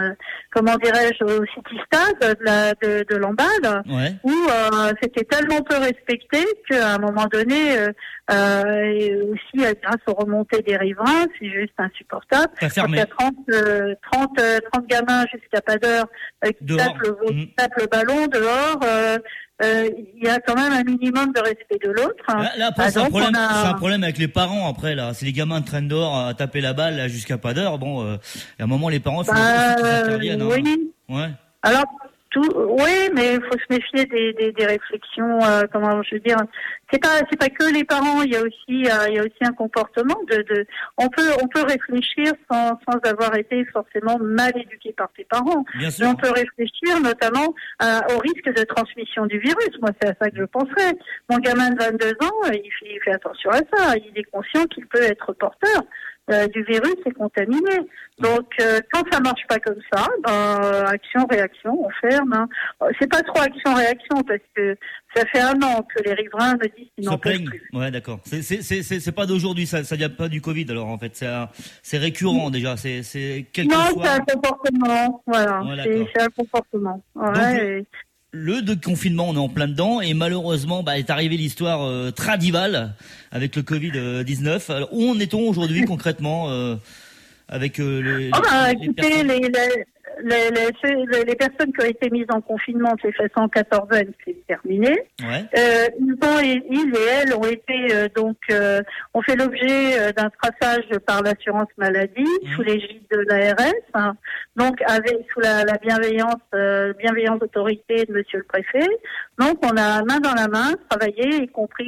City Stade de Lamballe, où c'était tellement peu respecté qu'à un moment donné, et aussi grâce aux remontées des riverains, c'est juste insupportable. Il y a 30 gamins jusqu'à pas d'heure qui tapent le ballon dehors. Il y a quand même un minimum de respect de l'autre. Là après, c'est un problème avec les parents après là. Si les gamins traînent dehors à taper la balle là, jusqu'à pas d'heure, il y a un moment les parents il faut qu'ils interviennent. Oui. Ouais. Alors oui, mais il faut se méfier des réflexions. C'est pas que les parents. Il y a aussi un comportement on peut réfléchir sans avoir été forcément mal éduqué par ses parents. Bien sûr. Mais on peut réfléchir notamment au risque de transmission du virus. Moi, c'est à ça que je penserais. Mon gamin de 22 ans, il fait attention à ça. Il est conscient qu'il peut être porteur. du virus est contaminé. Donc, quand ça marche pas comme ça, action-réaction, on ferme. Hein. C'est pas trop action-réaction parce que ça fait 1 an que les riverains me disent qu'ils n'en peuvent plus. Ouais, d'accord. C'est pas d'aujourd'hui, ça vient pas du Covid alors en fait, c'est récurrent déjà, c'est quelque chose. Non, c'est un comportement, voilà. Ouais, c'est un comportement. Ouais. Donc, le déconfinement, on est en plein dedans et malheureusement, est arrivée l'histoire Tradival avec le Covid-19. Alors, où en est-on aujourd'hui concrètement avec les personnes qui ont été mises en confinement, c'est fait 114 ans, c'est terminé. Ouais. Ils et elles ont été ont fait l'objet d'un traçage par l'assurance maladie sous l'égide de l'ARS, hein, donc sous la bienveillance autorité de Monsieur le Préfet. Donc on a main dans la main travaillé, y compris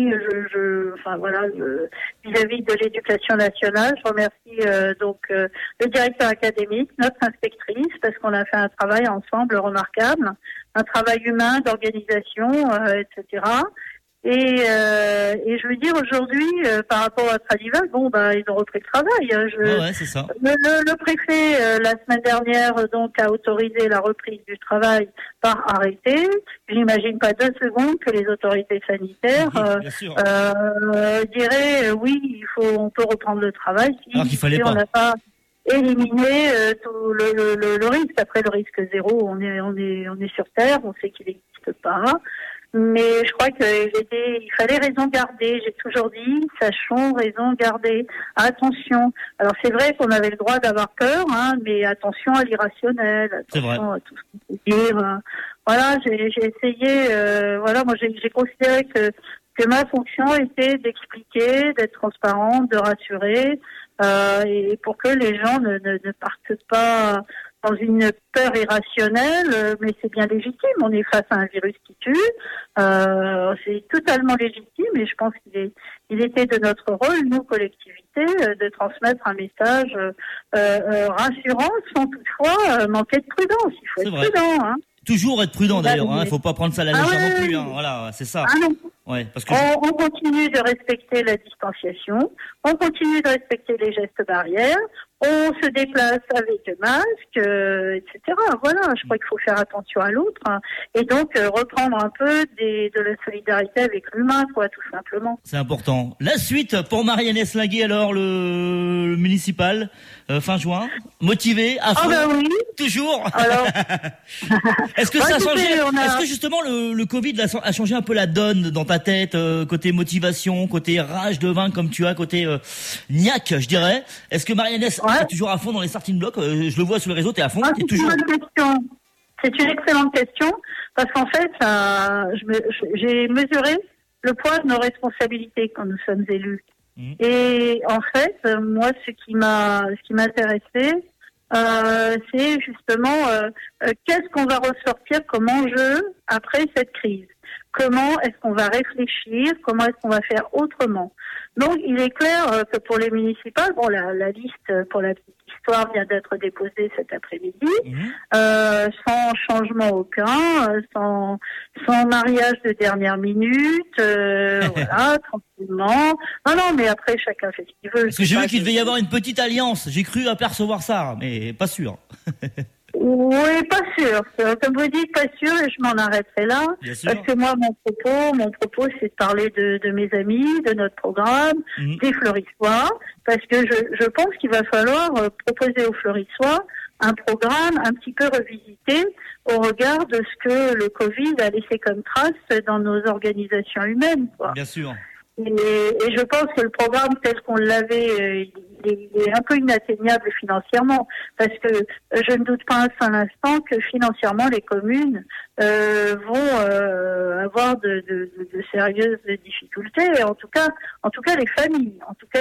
vis-à-vis de l'Éducation nationale. Je remercie le directeur académique, notre inspectrice, parce qu'on a fait un travail ensemble remarquable, un travail humain, d'organisation, etc. Et je veux dire aujourd'hui, par rapport à Tradival, ils ont repris le travail. Ouais, c'est ça. Le préfet, la semaine dernière, a autorisé la reprise du travail par arrêté. J'imagine pas 2 secondes que les autorités sanitaires diraient oui, on peut reprendre le travail si on n'a pas éliminer tout le risque. Après le risque zéro, on est sur Terre, on sait qu'il n'existe pas. Mais je crois il fallait raison garder. J'ai toujours dit, sachons raison garder. Attention. Alors c'est vrai qu'on avait le droit d'avoir peur, mais attention à l'irrationnel. Attention à tout ce qu'on peut dire. Voilà, j'ai essayé. Moi j'ai considéré que ma fonction était d'expliquer, d'être transparente, de rassurer. Et pour que les gens ne partent pas dans une peur irrationnelle, mais c'est bien légitime. On est face à un virus qui tue, c'est totalement légitime et je pense qu'il était de notre rôle, nous, collectivités, de transmettre un message rassurant sans toutefois manquer de prudence. Il faut être prudent. Hein. Toujours être prudent d'ailleurs, il faut pas prendre ça à la légère non plus. Voilà, c'est ça. Ah non. Ouais, parce que on continue de respecter la distanciation, on continue de respecter les gestes barrières, on se déplace avec le masque, etc. Voilà, je crois qu'il faut faire attention à l'autre et donc reprendre un peu de la solidarité avec l'humain, tout simplement. C'est important. La suite pour Marianne Eslinguet, alors le municipal, fin juin, motivé, à fond, oui. Toujours. Alors, est-ce que ça a changé Est-ce que justement le Covid a changé un peu la donne dans ta tête, côté motivation, côté rage de vaincre comme tu as, côté niaque, je dirais. Est-ce que Marianne est toujours à fond dans les starting blocks? Je le vois sur le réseau, t'es à fond. C'est toujours une question. C'est une excellente question parce qu'en fait, j'ai mesuré le poids de nos responsabilités quand nous sommes élus. Et en fait, moi, ce qui m'intéressait, c'est justement qu'est-ce qu'on va ressortir comme enjeu après cette crise. Comment est-ce qu'on va réfléchir? Comment est-ce qu'on va faire autrement? Donc, il est clair que pour les municipales, la liste pour la petite histoire vient d'être déposée cet après-midi, sans changement aucun, sans mariage de dernière minute, voilà, tranquillement. Non, mais après, chacun fait ce qu'il veut. Parce que j'ai vu qu'il devait y avoir une petite alliance. J'ai cru apercevoir ça, mais pas sûr. Oui, pas sûr. Comme vous dites, pas sûr, et je m'en arrêterai là. Parce que moi, mon propos, c'est de parler de mes amis, de notre programme, des Fleurissois, parce que je pense qu'il va falloir proposer aux Fleurissois un programme un petit peu revisité au regard de ce que le Covid a laissé comme trace dans nos organisations humaines, Bien sûr. Et je pense que le programme tel qu'on l'avait, il est un peu inatteignable financièrement, parce que je ne doute pas un seul instant que financièrement les communes vont avoir de sérieuses difficultés. En tout cas les familles.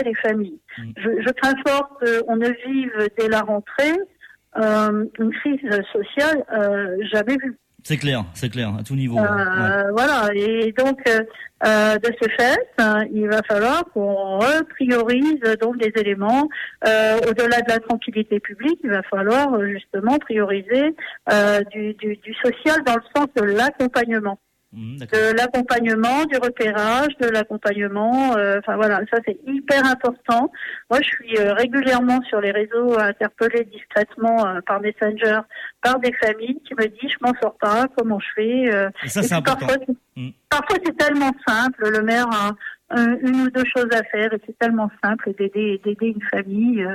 Je crains fort qu'on ne vive dès la rentrée une crise sociale jamais vue. C'est clair, à tout niveau. Voilà, et donc de ce fait, il va falloir qu'on repriorise donc des éléments au-delà de la tranquillité publique. Il va falloir justement prioriser du social dans le sens de l'accompagnement. de l'accompagnement, du repérage, de l'accompagnement. Enfin voilà, ça c'est hyper important. Moi, je suis régulièrement sur les réseaux interpellée discrètement par Messenger par des familles qui me disent je m'en sors pas, comment je fais. Et ça, c'est important. Parfois c'est tellement simple. Le maire a une ou deux choses à faire et c'est tellement simple d'aider une famille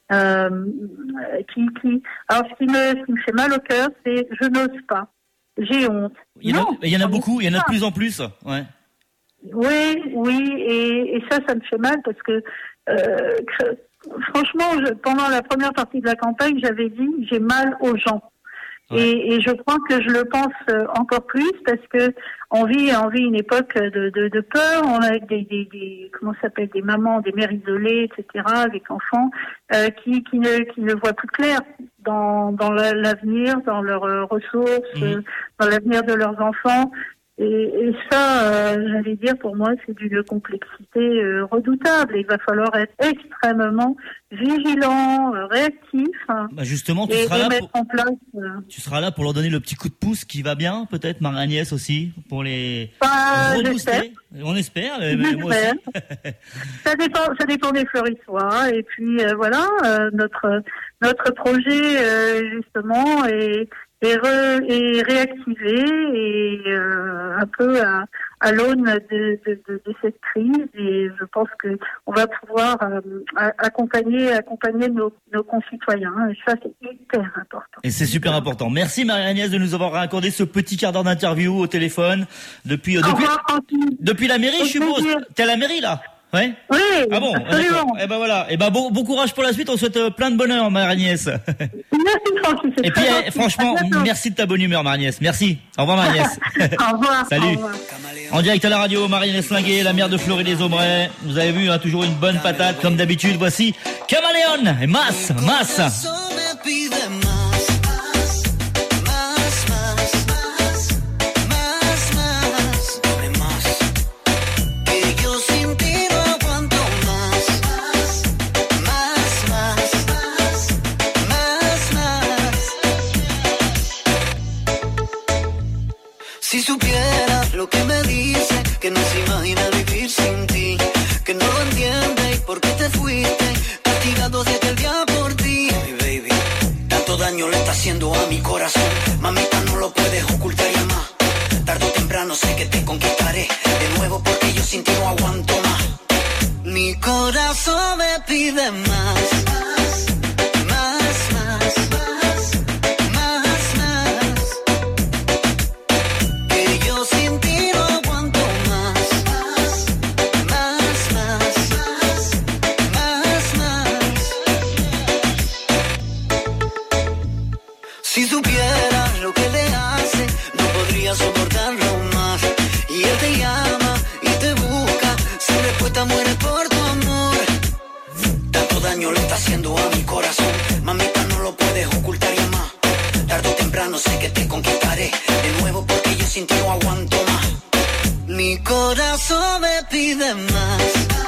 qui. Alors ce qui me fait mal au cœur, c'est je n'ose pas. J'ai honte. Il y en a beaucoup, il y en a de plus en plus. Ouais. Oui, et ça me fait mal parce que franchement, pendant la première partie de la campagne, j'avais dit j'ai mal aux gens. Ouais. Et je crois que je le pense encore plus parce que on vit une époque de peur. On a des comment ça s'appelle, des mamans, des mères isolées, etc., avec enfants qui ne voient plus clair dans l'avenir, dans leurs ressources, dans l'avenir de leurs enfants. Et ça, j'allais dire, pour moi, c'est d'une complexité redoutable. Il va falloir être extrêmement vigilant, réactif. Bah justement, tu seras là pour leur donner le petit coup de pouce qui va bien, peut-être, Marie-Agnès aussi, pour les rebooster. On espère. Moi aussi. Ça dépend des fleurissoirs. Et puis voilà, notre projet justement est réactivé et un peu à l'aune de cette crise, et je pense que on va pouvoir accompagner nos concitoyens, et ça c'est hyper important. Et c'est super important. Merci Marie-Agnès de nous avoir accordé ce petit quart d'heure d'interview au téléphone depuis la mairie, je suppose. T'es à la mairie là? Ouais. Oui. Ah bon, absolument. Et ben voilà. Et ben bon courage pour la suite. On souhaite plein de bonheur, Marie-Agnès. Merci Francky. Et puis franchement, merci de ta bonne humeur, Marie-Agnès. Merci. Au revoir, Marie-Agnès. Au revoir. Salut. Au revoir. En direct à la radio, Marie-Agnès Linguet, la maire de Fleury-les-Aubrais. Vous avez vu, toujours une bonne patate comme d'habitude. Voici Caméléon et Mas. Si supieras lo que me dice, que no se imagina vivir sin ti, que no lo entiende y por qué te fuiste, castigado desde el día por ti. Ay, baby, tanto daño le está haciendo a mi corazón, mamita no lo puedes ocultar ya más. Tarde o temprano sé que te conquistaré de nuevo porque yo sin ti no aguanto más. Mi corazón me pide más. Si supiera lo que le hace, no podría soportarlo más. Y él te llama y te busca, sin respuesta muere por tu amor. Tanto daño le está haciendo a mi corazón, mamita no lo puedes ocultar ya más. Tarde o temprano sé que te conquistaré de nuevo porque yo sin ti no aguanto más. Mi corazón me pide más.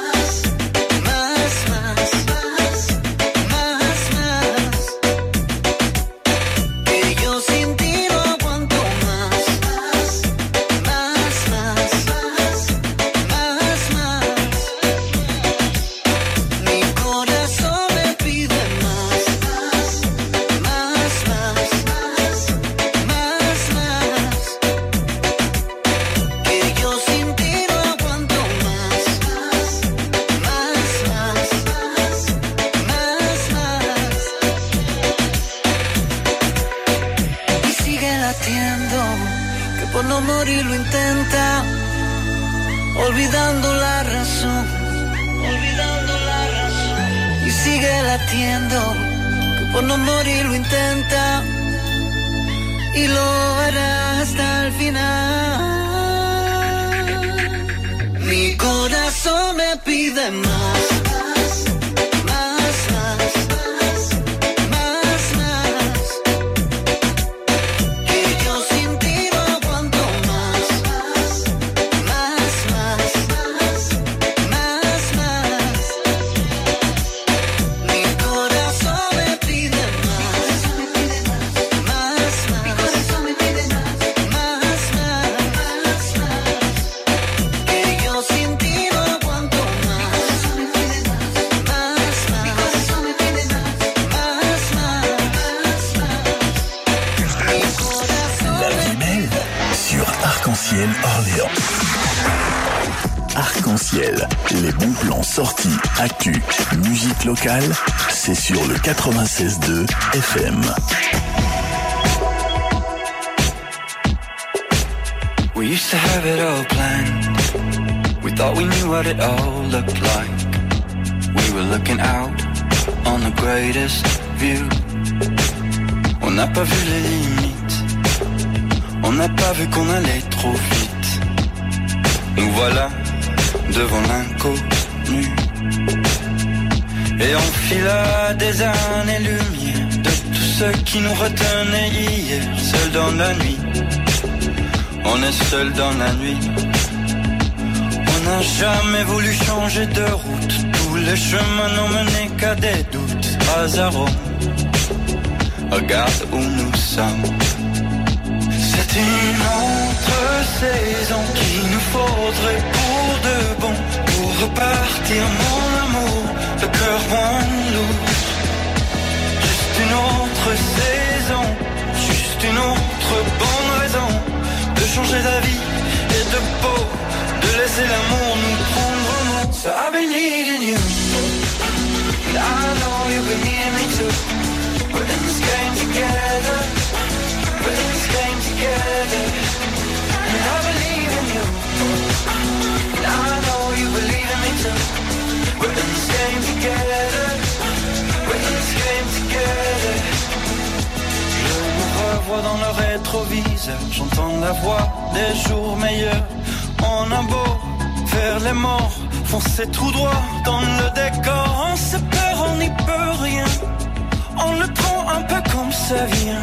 Olvidando la razón, y sigue latiendo, que por no morir lo intenta, y lo hará hasta el final. Mi corazón me pide más. Arc-en-Ciel Orléans. Arc-en-Ciel, les bons plans sortis, actu, musique locale, c'est sur le 96.2 FM. We used to have it all planned. We thought we knew what it all looked like. We were looking out on the greatest view. On n'a pas vu les limites. On n'a pas vu qu'on allait trop vite. Nous voilà devant l'inconnu. Et on fila des années-lumière de tout ce qui nous retenait hier. Seul dans la nuit, on est seul dans la nuit. On n'a jamais voulu changer de route. Tous les chemins n'ont mené qu'à des doutes. Hasard, regarde où nous sommes. C'est une autre saison qu'il nous faudrait pour de bon. Pour repartir mon amour, le cœur moins lourd. Juste une autre saison, juste une autre bonne raison de changer d'avis et de peau, de laisser l'amour nous prendre en main. So I've been needing you, and I know you've been needing me too. We're in this game together, we're in this game together. And I believe in you, and I know you believe in me too. We're in this game together, we're in this game together. Je me revois dans le rétroviseur, j'entends la voix des jours meilleurs. On a beau faire les morts, foncer tout droit dans le décor. On se perd, on n'y peut rien, on le prend un peu comme ça vient.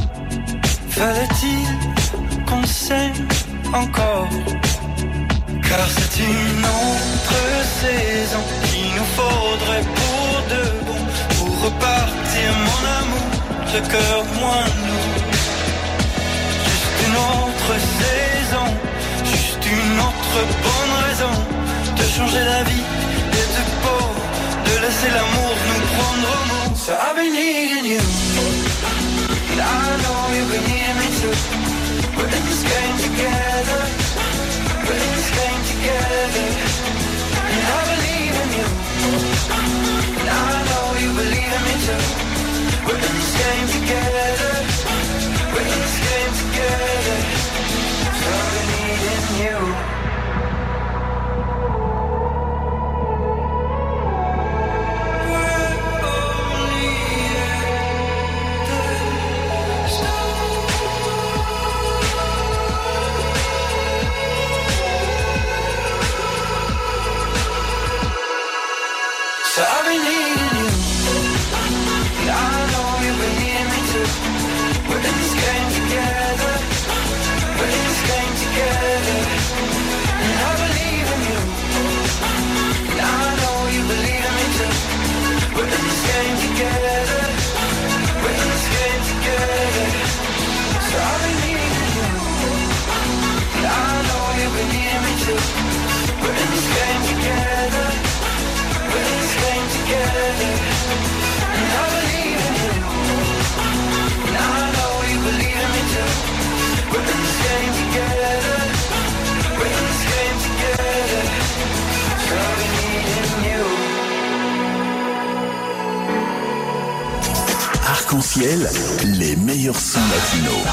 Fallait-il qu'on s'aime encore? Car c'est une autre saison qu'il nous faudrait pour de bon. Pour repartir mon amour, le cœur moins lourd. Juste une autre saison, juste une autre bonne raison de changer d'avis et de peau, de laisser l'amour nous prendre au mot. So I've been needing you, and I know you've been needing me too. We're in this game together, we're in this game together. And I believe in you, and I know you believe in me too. We're in this game together, we're in this game together. So I've been needing you. So I've been needing you, and I know you've been needing me too. We're in this game together, we're in this game together. And I believe in you, and I know you believe in me too. We're in this game together, we're in this game together. So I've been needing you, and I know you've been needing me too. We're in this game together, we're in this game together. And I believe in you, and I know you believe in me too. We're in this game together, we're in this game together. So I've been needing you. Arc-en-Ciel, les meilleurs sons latinos.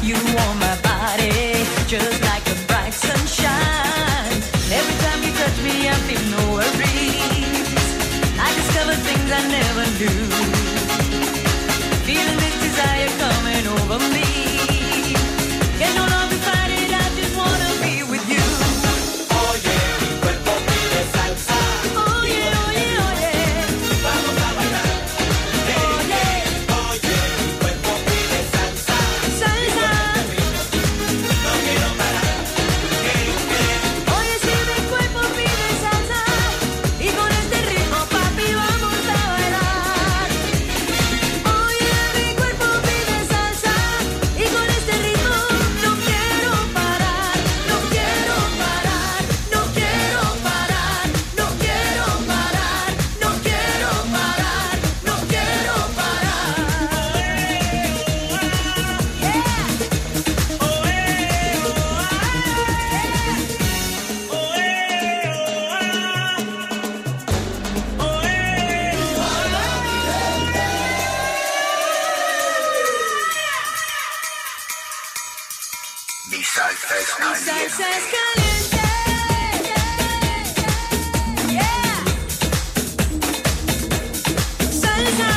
you on my body, just like a bright sunshine. Every time you touch me, I feel no worries. I discover things I never knew. Feeling this desire coming over me. Can no longer fight it, I just wanna be with you. Oye, mi cuerpo pide salsa. Oh yeah, oh yeah, oh yeah. Vamos a bailar. Oye, oye, mi cuerpo pide salsa. Salsa. No quiero parar. Oye, si mi cuerpo pide salsa, y con este ritmo, papi, vamos a bailar. Oye, mi cuerpo pide salsa, y con este ritmo, no quiero parar, no quiero parar, no quiero parar, no quiero parar, no quiero parar, no quiero Mi salsa es Salsa es caliente. Yeah. Salsa.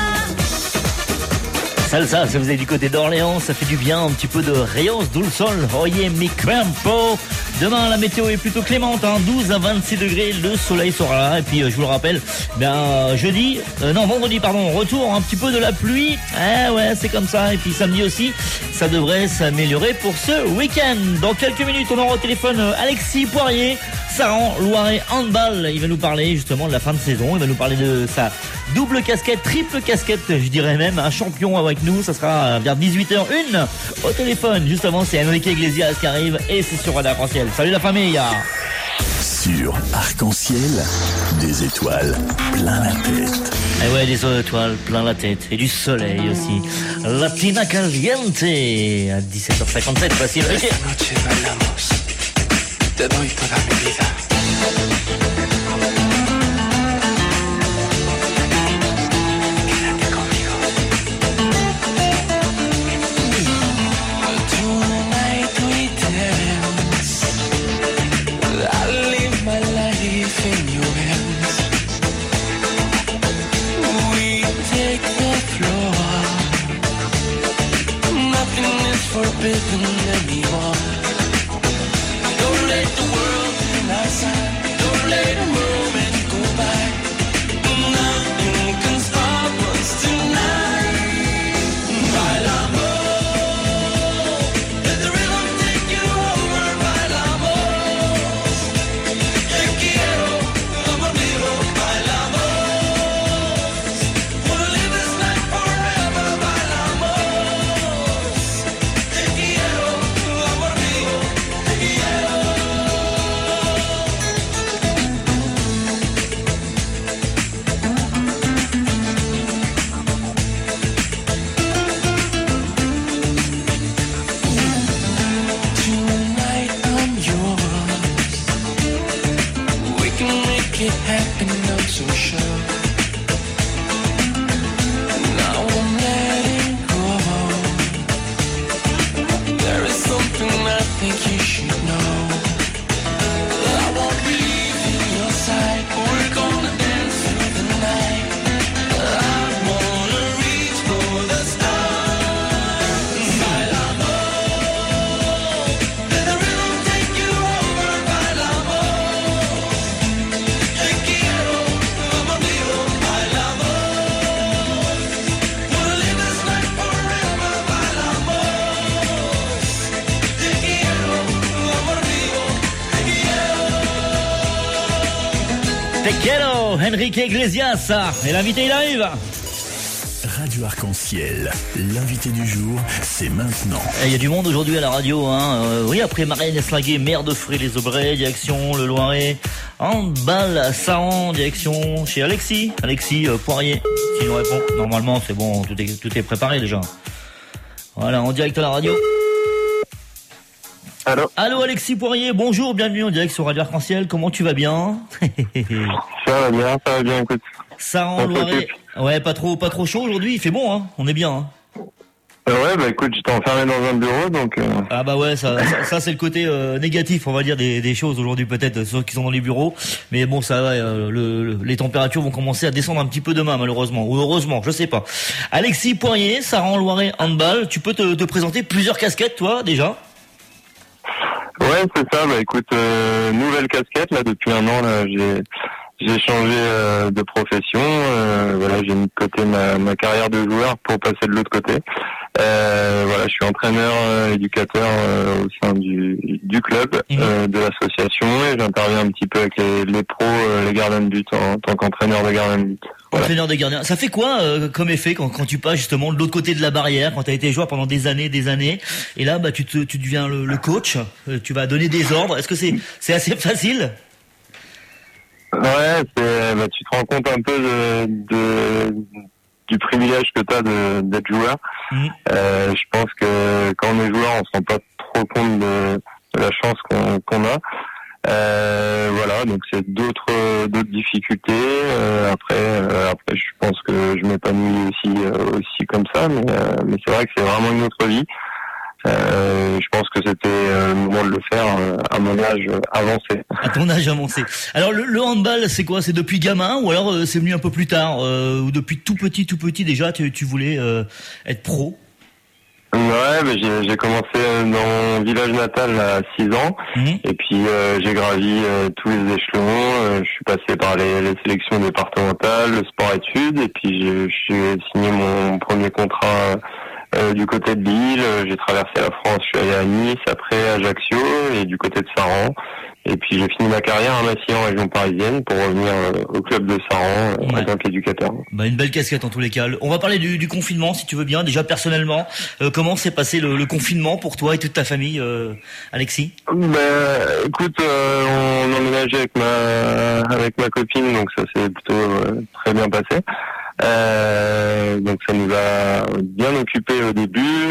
Salsa, ça faisait du côté d'Orléans, ça fait du bien, un petit peu de Ríos del Sol. Oye mi cuerpo. Demain, la météo est plutôt clémente, 12 à 26 degrés, le soleil sera là. Et puis, je vous le rappelle, vendredi, retour un petit peu de la pluie. Ouais, c'est comme ça. Et puis samedi aussi, ça devrait s'améliorer pour ce week-end. Dans quelques minutes, on aura au téléphone Alexis Poirier, Saran Loiret Handball. Il va nous parler justement de la fin de saison. Il va nous parler de sa double casquette, triple casquette, je dirais même, un champion avec nous. Ça sera vers 18h01 au téléphone. Juste avant, c'est Enrique Iglesias qui arrive et c'est sur Radio Arc-en-Ciel. Salut la famille. Sur Arc-en-Ciel, des étoiles plein la tête. Et ouais, des étoiles plein la tête et du soleil aussi. Latina Caliente à 17h57. Voici Enrique. Esta noche bailamos, te doy toda mi vida. Quédate conmigo. Tonight we dance. I live my life in your hands. We take the floor. Nothing is forbidden anymore. Don't let the world in our side. Don't let a moment go by. Nothing can stop us tonight. Bailamos. Let the rhythm take you over. Bailamos. Te quiero, amor mío. Bailamos. Wanna live this night forever. Bailamos. Te quiero, amor mío. Te quiero. Tonight I'm yours. We can make it happen, I'm so sure. Now I'm letting go. There is something I think you should know. I won't be leaving your side. We're gonna dance through the night. I wanna reach for the stars. Bailamos. Let the rhythm take you over. Bailamos. Te quiero, amor mío. Bailamos. Wanna live this night forever. Bailamos. Te quiero, amor mío. Te quiero. Te quiero, Enrique Iglesias. Et l'invité, il arrive. Radio Arc-en-Ciel, l'invité du jour, c'est maintenant. Il y a du monde aujourd'hui à la radio, oui, après Marianne Eslinguet, maire de Fray-les-Aubrais, direction le Loiret, handball, Saran, direction chez Alexis Poirier, s'il nous répond. Normalement, c'est bon, tout est préparé déjà. Voilà, en direct à la radio. Allô Alexis Poirier, bonjour, bienvenue en direct sur Radio Arc-en-Ciel, comment tu vas bien? Ça va bien, écoute. Saran, Loiret. Ouais, pas trop chaud aujourd'hui, il fait bon, on est bien. Ouais, bah écoute, j'étais enfermé dans un bureau, donc... Ah bah ouais, ça c'est le côté négatif, on va dire, des choses aujourd'hui, peut-être, ceux qui sont dans les bureaux. Mais bon, ça va, les températures vont commencer à descendre un petit peu demain, malheureusement. Ou heureusement, je sais pas. Alexis Poirier, Saran-Loiret Handball, tu peux te présenter plusieurs casquettes, toi, déjà? Ouais, c'est ça, bah écoute, nouvelle casquette, là, depuis un an, là, j'ai changé de profession. Voilà, j'ai mis de côté ma carrière de joueur pour passer de l'autre côté. Voilà, je suis entraîneur, éducateur au sein du club, de l'association, et j'interviens un petit peu avec les pros, les gardiens de but en tant qu'entraîneur de gardiens de but. Voilà. Entraîneur de gardiens. Ça fait quoi comme effet quand tu passes justement de l'autre côté de la barrière, quand tu as été joueur pendant des années, et là bah tu deviens le coach, tu vas donner des ordres. Est-ce que c'est assez facile? Ouais, tu te rends compte un peu du privilège que tu as d'être joueur. Je pense que quand on est joueur, on se rend pas trop compte de la chance qu'on a. Voilà, donc c'est d'autres difficultés. Après, je pense que je m'épanouis aussi comme ça, mais c'est vrai que c'est vraiment une autre vie. Je pense que c'était le moment de le faire à mon âge avancé. À ton âge avancé. Alors le handball, c'est quoi? C'est depuis gamin ou alors c'est venu un peu plus tard, ou depuis tout petit déjà tu voulais être pro? Ouais, mais j'ai commencé dans mon village natal à 6 ans, et puis j'ai gravi tous les échelons. Je suis passé par les sélections départementales, le sport-études, et puis j'ai signé mon premier contrat du côté de Lille. J'ai traversé la France, je suis allé à Nice, après Ajaccio, et du côté de Saran. Et puis j'ai fini ma carrière à Massy en région parisienne pour revenir au club de Saran en tant qu'éducateur. Bah une belle casquette en tous les cas. On va parler du confinement si tu veux bien. Déjà personnellement, comment s'est passé le confinement pour toi et toute ta famille, Alexis? Écoute, on emménageait avec ma copine, donc ça s'est plutôt très bien passé. Donc ça nous a bien occupé au début.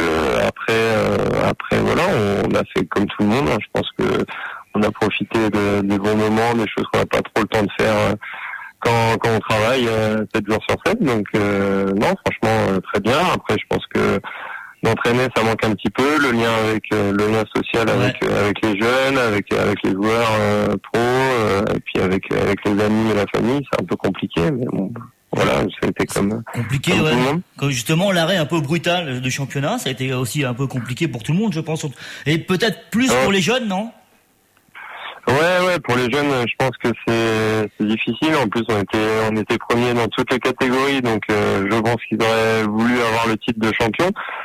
Après voilà, on a fait comme tout le monde. Je pense que on a profité des bons moments, des choses qu'on n'a pas trop le temps de faire quand on travaille 7 jours sur 7. Donc non, franchement très bien. Après, je pense que d'entraîner, ça manque un petit peu. Le lien social avec les jeunes, avec les joueurs pros, et puis avec les amis et la famille, c'est un peu compliqué, mais bon. Voilà, ça a été compliqué, ouais. Comme justement l'arrêt un peu brutal du championnat, ça a été aussi un peu compliqué pour tout le monde, je pense. Et peut-être plus pour les jeunes, non? Ouais, pour les jeunes, je pense que c'est difficile. En plus, on était premiers dans toutes les catégories, donc je pense qu'ils auraient voulu avoir le titre de champion.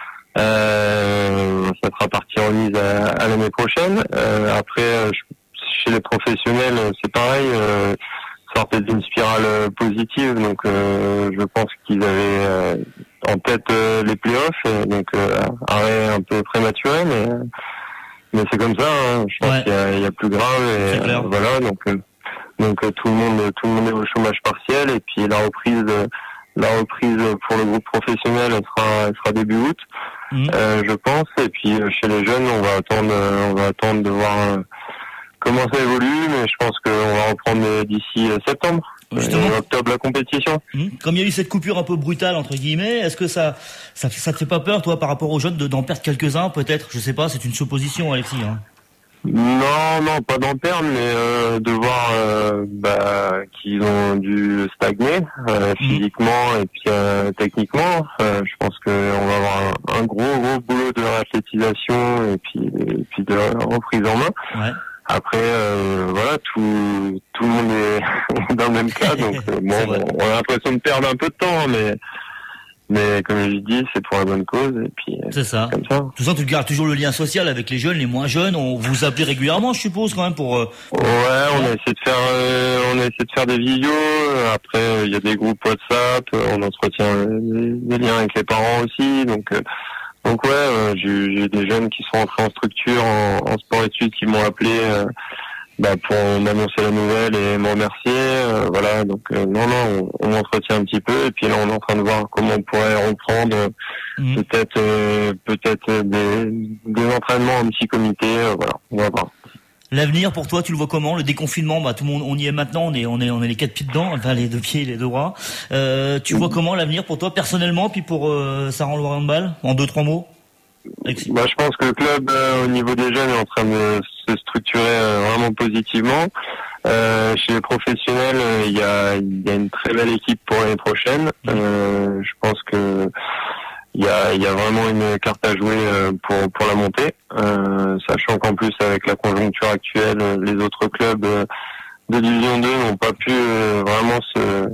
Ça sera parti en mise à l'année prochaine. Après, chez les professionnels, c'est pareil. Sortait d'une spirale positive, donc je pense qu'ils avaient en tête les playoffs, donc arrêt un peu prématuré, mais c'est comme ça, hein. Je pense qu'il y a plus grave, et voilà, donc tout le monde est au chômage partiel, et puis la reprise pour le groupe professionnel sera début août, je pense, et puis chez les jeunes on va attendre de voir comment ça évolue, mais je pense qu'on va reprendre d'ici septembre, octobre la compétition. Comme il y a eu cette coupure un peu brutale entre guillemets, est-ce que ça te fait pas peur, toi, par rapport aux jeunes, d'en perdre quelques-uns, peut-être? Je sais pas, c'est une supposition, Alexis. Hein. Non, pas d'en perdre, mais de voir qu'ils ont dû stagner physiquement et puis techniquement. Je pense qu'on va avoir un gros boulot de réathlétisation et puis de reprise en main. Ouais. Après, voilà, tout le monde est dans le même cas, donc on a l'impression de perdre un peu de temps, mais comme je dis, c'est pour la bonne cause, et puis c'est ça. Comme ça. Tout ça, tu gardes toujours le lien social avec les jeunes, les moins jeunes. On vous appelle régulièrement, je suppose, quand même, pour. Ouais, on a essayé de faire des vidéos. Après, il y a des groupes WhatsApp. On entretient des liens avec les parents aussi, donc ouais, j'ai des jeunes qui sont entrés en structure, en sport-études, qui m'ont appelé pour m'annoncer la nouvelle et me remercier. Voilà, donc on entretient un petit peu, et puis là on est en train de voir comment on pourrait reprendre peut-être des entraînements en petit comité. Voilà, on va voir. L'avenir pour toi, tu le vois comment? Le déconfinement, tout le monde, on y est maintenant, on est les 4 pieds dedans, enfin les 2 pieds et les 2 bras. Tu vois comment l'avenir pour toi personnellement, puis pour Saran-Loire Handball, en 2-3 mots? Je pense que le club, au niveau des jeunes, est en train de se structurer vraiment positivement. Chez les professionnels, il y a une très belle équipe pour l'année prochaine. Je pense que il y a vraiment une carte à jouer pour la montée, sachant qu'en plus avec la conjoncture actuelle, les autres clubs de Division 2 n'ont pas pu vraiment se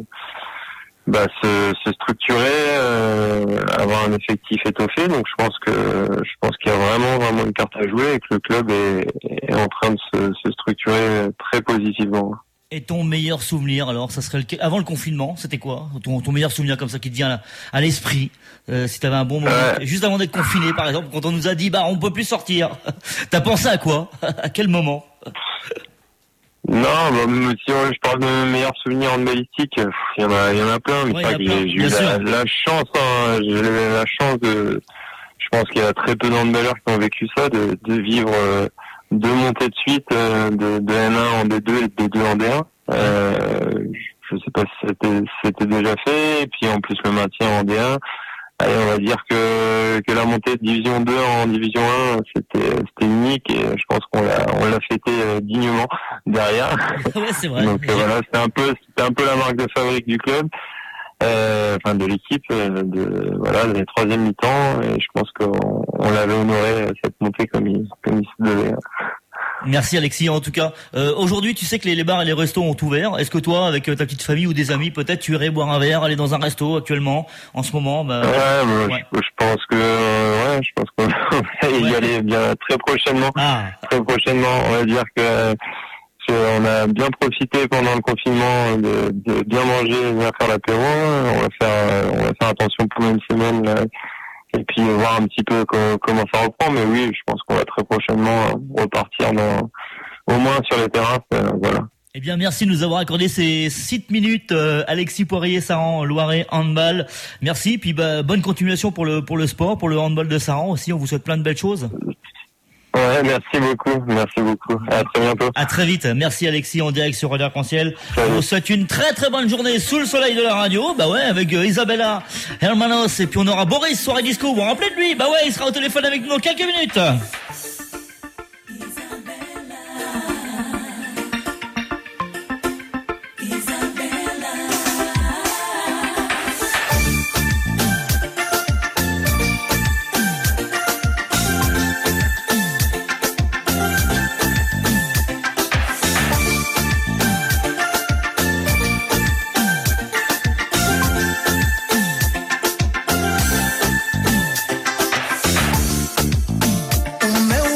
structurer, avoir un effectif étoffé. Donc je pense qu'il y a vraiment une carte à jouer et que le club est en train de se structurer très positivement. Et ton meilleur souvenir, alors, ça serait avant le confinement, c'était quoi? Ton meilleur souvenir comme ça qui te vient à l'esprit, si t'avais un bon moment, juste avant d'être confiné, par exemple, quand on nous a dit, on peut plus sortir. T'as pensé à quoi? À quel moment? Non, si je parle de mes meilleurs souvenirs handballistiques, il y en a plein, mais j'ai eu la chance, je pense qu'il y a très peu d'handballeurs qui ont vécu ça, de vivre 2 montées de suite, de N1 en D2 et de D2 en D1. Je sais pas si c'était déjà fait, et puis en plus le maintien en D1. Allez, on va dire que la montée de Division 2 en Division 1, c'était unique, et je pense qu'on l'a fêté dignement derrière. Ouais, c'est vrai. Donc voilà, c'était un peu la marque de fabrique du club, de l'équipe, de les 3e mi-temps, et je pense qu'on l'avait honoré cette montée comme il se devait. Merci Alexis, en tout cas. Aujourd'hui, tu sais que les bars et les restos ont ouvert. Est-ce que toi, avec ta petite famille ou des amis, peut-être tu irais boire un verre, aller dans un resto actuellement, en ce moment? Je pense qu'on va y aller bien très prochainement. Très prochainement, on va dire que on a bien profité pendant le confinement de bien manger et bien faire l'apéro. On va faire attention pendant une semaine là, et puis voir un petit peu comment ça reprend. Mais oui, je pense qu'on va très prochainement repartir au moins sur les terrasses. Voilà. Eh bien, merci de nous avoir accordé ces 6 minutes, Alexis Poirier, Saran Loiret Handball. Merci, puis bonne continuation pour le sport, pour le handball de Saran aussi. On vous souhaite plein de belles choses. Ouais, merci beaucoup. À très bientôt. À très vite. Merci Alexis, en direct sur Radio Arc-en-Ciel. On vous souhaite une très très bonne journée sous le soleil de la radio. Avec Isabella Hermanos, et puis on aura Boris, soirée disco. Vous vous rappelez de lui? Il sera au téléphone avec nous dans quelques minutes. O meu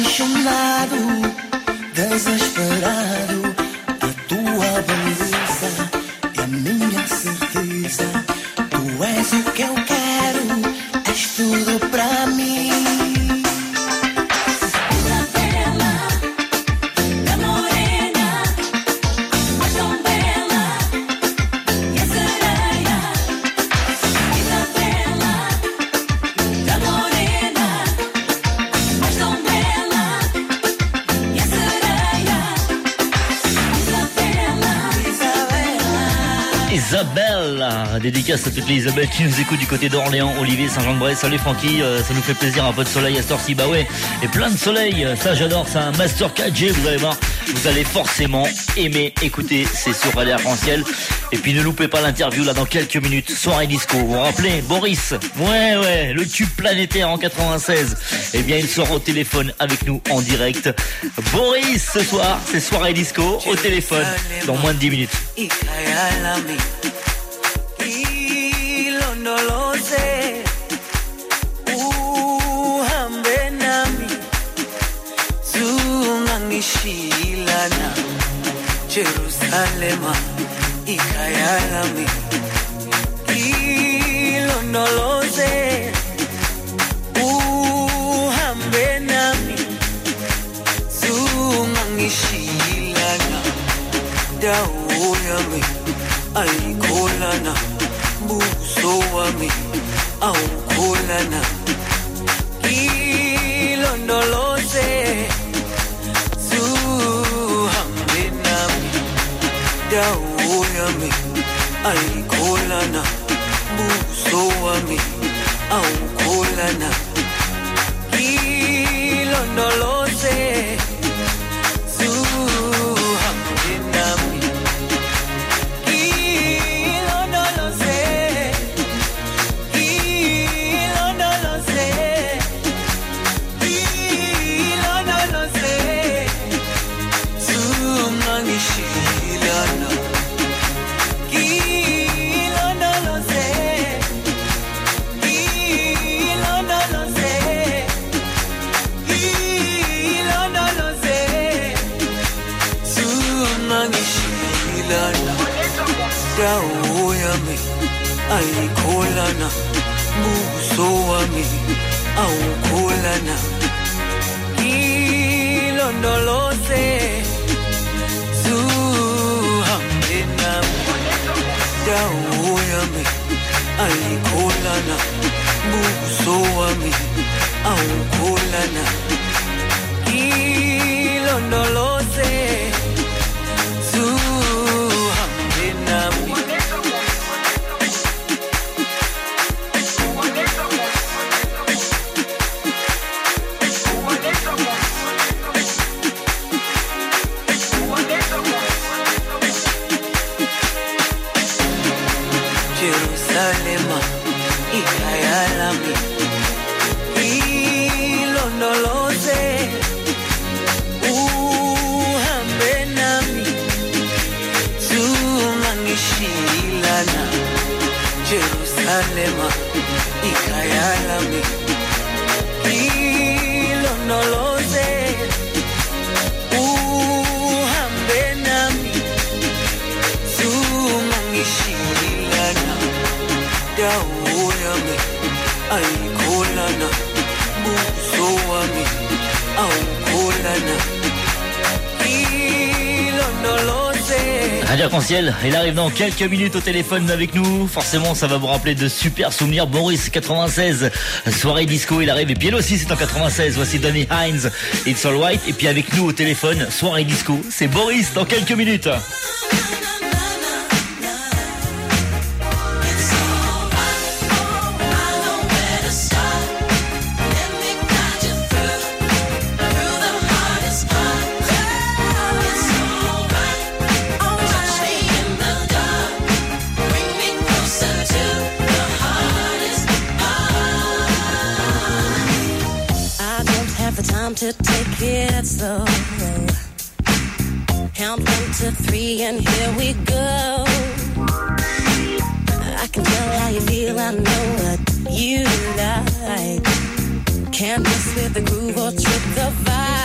apaixonado, desesperado. A tua beleza é a minha certeza. Tu és o que eu quero, és tudo pra mim. Isabelle, dédicace à toutes les Isabelles qui nous écoutent du côté d'Orléans, Olivier, Saint-Jean-de-Bray. Salut Francky, ça nous fait plaisir, un peu de soleil à cette heure-ci, bah ouais, et plein de soleil, ça j'adore, c'est un Master 4G, vous allez voir, vous allez forcément aimer écouter, c'est sur Radio Arc-en-Ciel. Et puis ne loupez pas l'interview là dans quelques minutes, soirée disco, vous vous rappelez, Boris, ouais, le tube planétaire en 96, eh bien il sera au téléphone avec nous en direct. Boris, ce soir, c'est soirée disco, au téléphone, dans moins de 10 minutes. Jerusalema ikayalami ilondoloze uhambe nami zungangishilana dawo yami ayikholana buso wami awukholana ilondoloze dawo yami ayikholana buso wami awukholana ilondoloze zuhambe nami ilondoloze ilondoloze ilondoloze zungangishilana dawo yami ayikholana buso wami awukholana ilondoloze zuhambe nami dawo yami ayikholana buso wami awukholana ilondoloze zuhambe nami Jerusalema ikayalami ilondoloze uhambe nami zungangishilana Jerusalema ikayalami ilondoloze uhambe nami zungangishilana dawo yami ayikholana buso wami awukholana ilondoloze. Radio Arc-en-Ciel, il arrive dans quelques minutes au téléphone avec nous. Forcément, ça va vous rappeler de super souvenirs. Boris, 96, soirée disco, il arrive. Et puis elle aussi, c'est en 96. Voici Donny Hines, It's All Right. Et puis avec nous au téléphone, soirée disco, c'est Boris dans quelques minutes. To take it slow. Count 1 to 3 and here we go. I can tell how you feel, I know what you like. Can't mess with the groove or trip the vibe.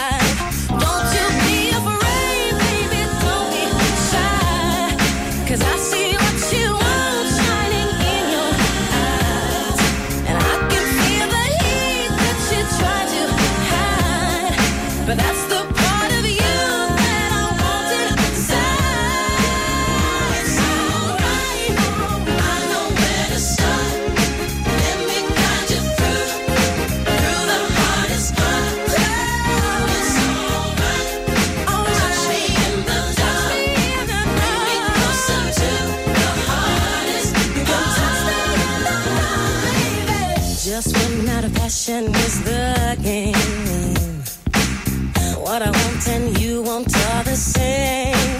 But that's the part of you that I wanted inside. It's alright, I know where to start. Let me guide you through the hardest part. It's alright, touch me in the dark. Bring me closer to the hardest part. Just when out of passion is the game. What I want and you want are the same.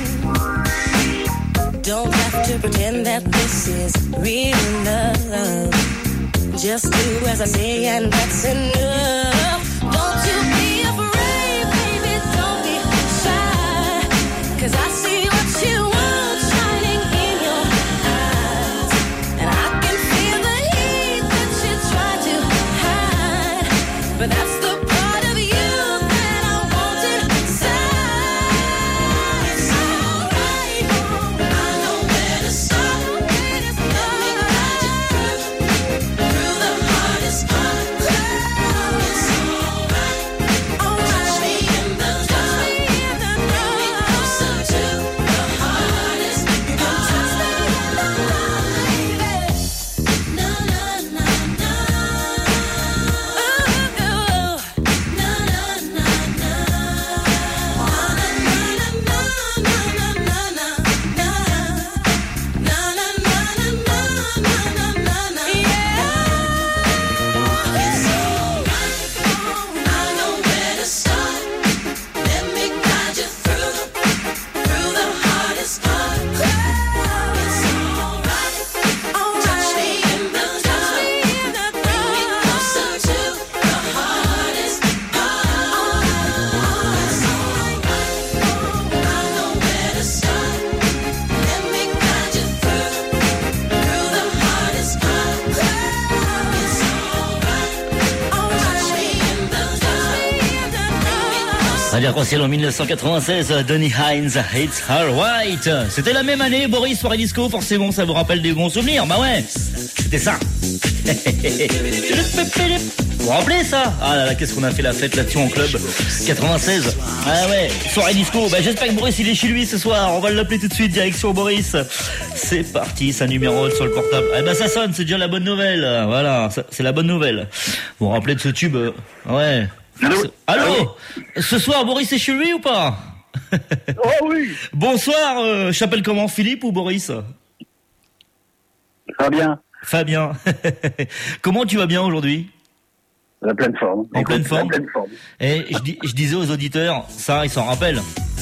Don't have to pretend that this is real love. Just do as I say and that's enough. Don't you be afraid, baby, don't be shy. 'Cause I see what you want shining in your eyes. And I can feel the heat that you try to hide. But that's the part of you that I wanted inside. It's alright, I know where to start. Let me guide you through the hardest part. It's alright, touch me in the dark. Bring me closer to the hardest part. Na na na na. Radio Arc-en-Ciel en 1996, Donny Hines, It's Alright. C'était la même année, Boris, soirée disco, forcément ça vous rappelle des bons souvenirs. Bah ouais, c'était ça. Vous vous rappelez ça? Ah là là, qu'est-ce qu'on a fait la fête là-dessus en club 96. Ah ouais, soirée disco. Bah j'espère que Boris il est chez lui ce soir. On va l'appeler tout de suite, direction Boris. C'est parti, sa numéro sur le portable. Eh ben ça sonne, c'est déjà la bonne nouvelle. Voilà, c'est la bonne nouvelle. Vous vous rappelez de ce tube? Ouais. Allô. Ce soir, Boris est chez lui ou pas? Oh oui. Bonsoir, je t'appelle comment, Philippe ou Boris? Fabien. Fabien. Comment tu vas bien aujourd'hui? En pleine forme. En pleine forme. Et je disais aux auditeurs, ça, ils s'en rappellent.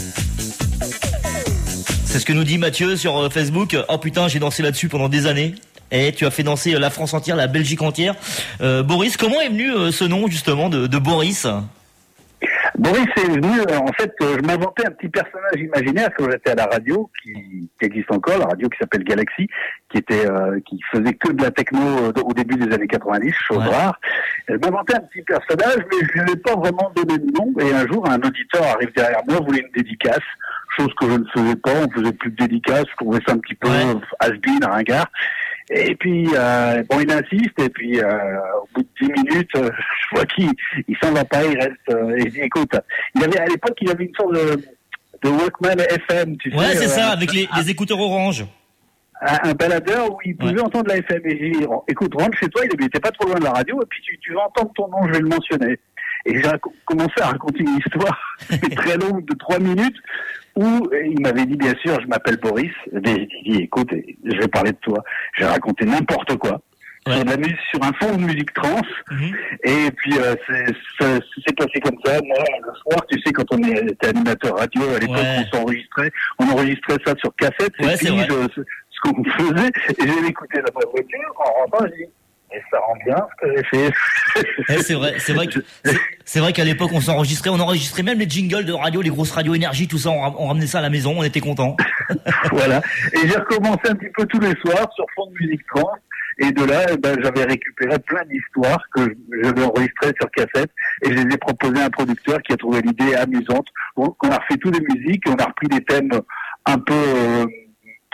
C'est ce que nous dit Mathieu sur Facebook. Oh putain, j'ai dansé là-dessus pendant des années. Et tu as fait danser la France entière, la Belgique entière. Boris, comment est venu ce nom justement de Boris? Boris est venu, en fait, je m'inventais un petit personnage imaginaire quand j'étais à la radio, qui existe encore, la radio qui s'appelle Galaxy, qui faisait que de la techno au début des années 90, chose rare. Je m'inventais un petit personnage, mais je ne lui ai pas vraiment donné de nom. Et un jour, un auditeur arrive derrière moi, voulait une dédicace, chose que je ne faisais pas, on faisait plus de dédicaces, je trouvais ça un petit peu has-been, ringard. Et puis, bon, il insiste, et puis, au bout de 10 minutes, je vois qu'il s'en va pas, il reste, et je dis, écoute, à l'époque, il avait une sorte de Walkman FM, tu sais. Ouais, c'est ça, avec les écouteurs orange. Un baladeur où il pouvait entendre la FM. Et j'ai dit, écoute, rentre chez toi, il était pas trop loin de la radio, et puis tu vas entendre ton nom, je vais le mentionner. Et j'ai commencé à raconter une histoire très longue de 3 minutes, où il m'avait dit, bien sûr, je m'appelle Boris. Et j'ai dit, écoute, je vais parler de toi. J'ai raconté n'importe quoi. Sur sur un fond de musique trance. Et puis, c'est passé comme ça. Moi, le soir, tu sais, quand on était animateur radio, à l'époque, on enregistrait ça sur cassette. Ouais, c'est vrai. Ce qu'on faisait. Et j'ai écouté dans ma voiture. En rentrant, j'ai dit, et ça rend bien ce que j'ai fait. C'est vrai qu'à l'époque on enregistrait même les jingles de radio, les grosses radios énergie, tout ça, on ramenait ça à la maison, on était contents. Voilà. Et j'ai recommencé un petit peu tous les soirs sur fond de musique trance. Et de là, j'avais récupéré plein d'histoires que j'avais enregistrées sur cassette et je les ai proposées à un producteur qui a trouvé l'idée amusante. On a refait toutes les musiques et on a repris des thèmes un peu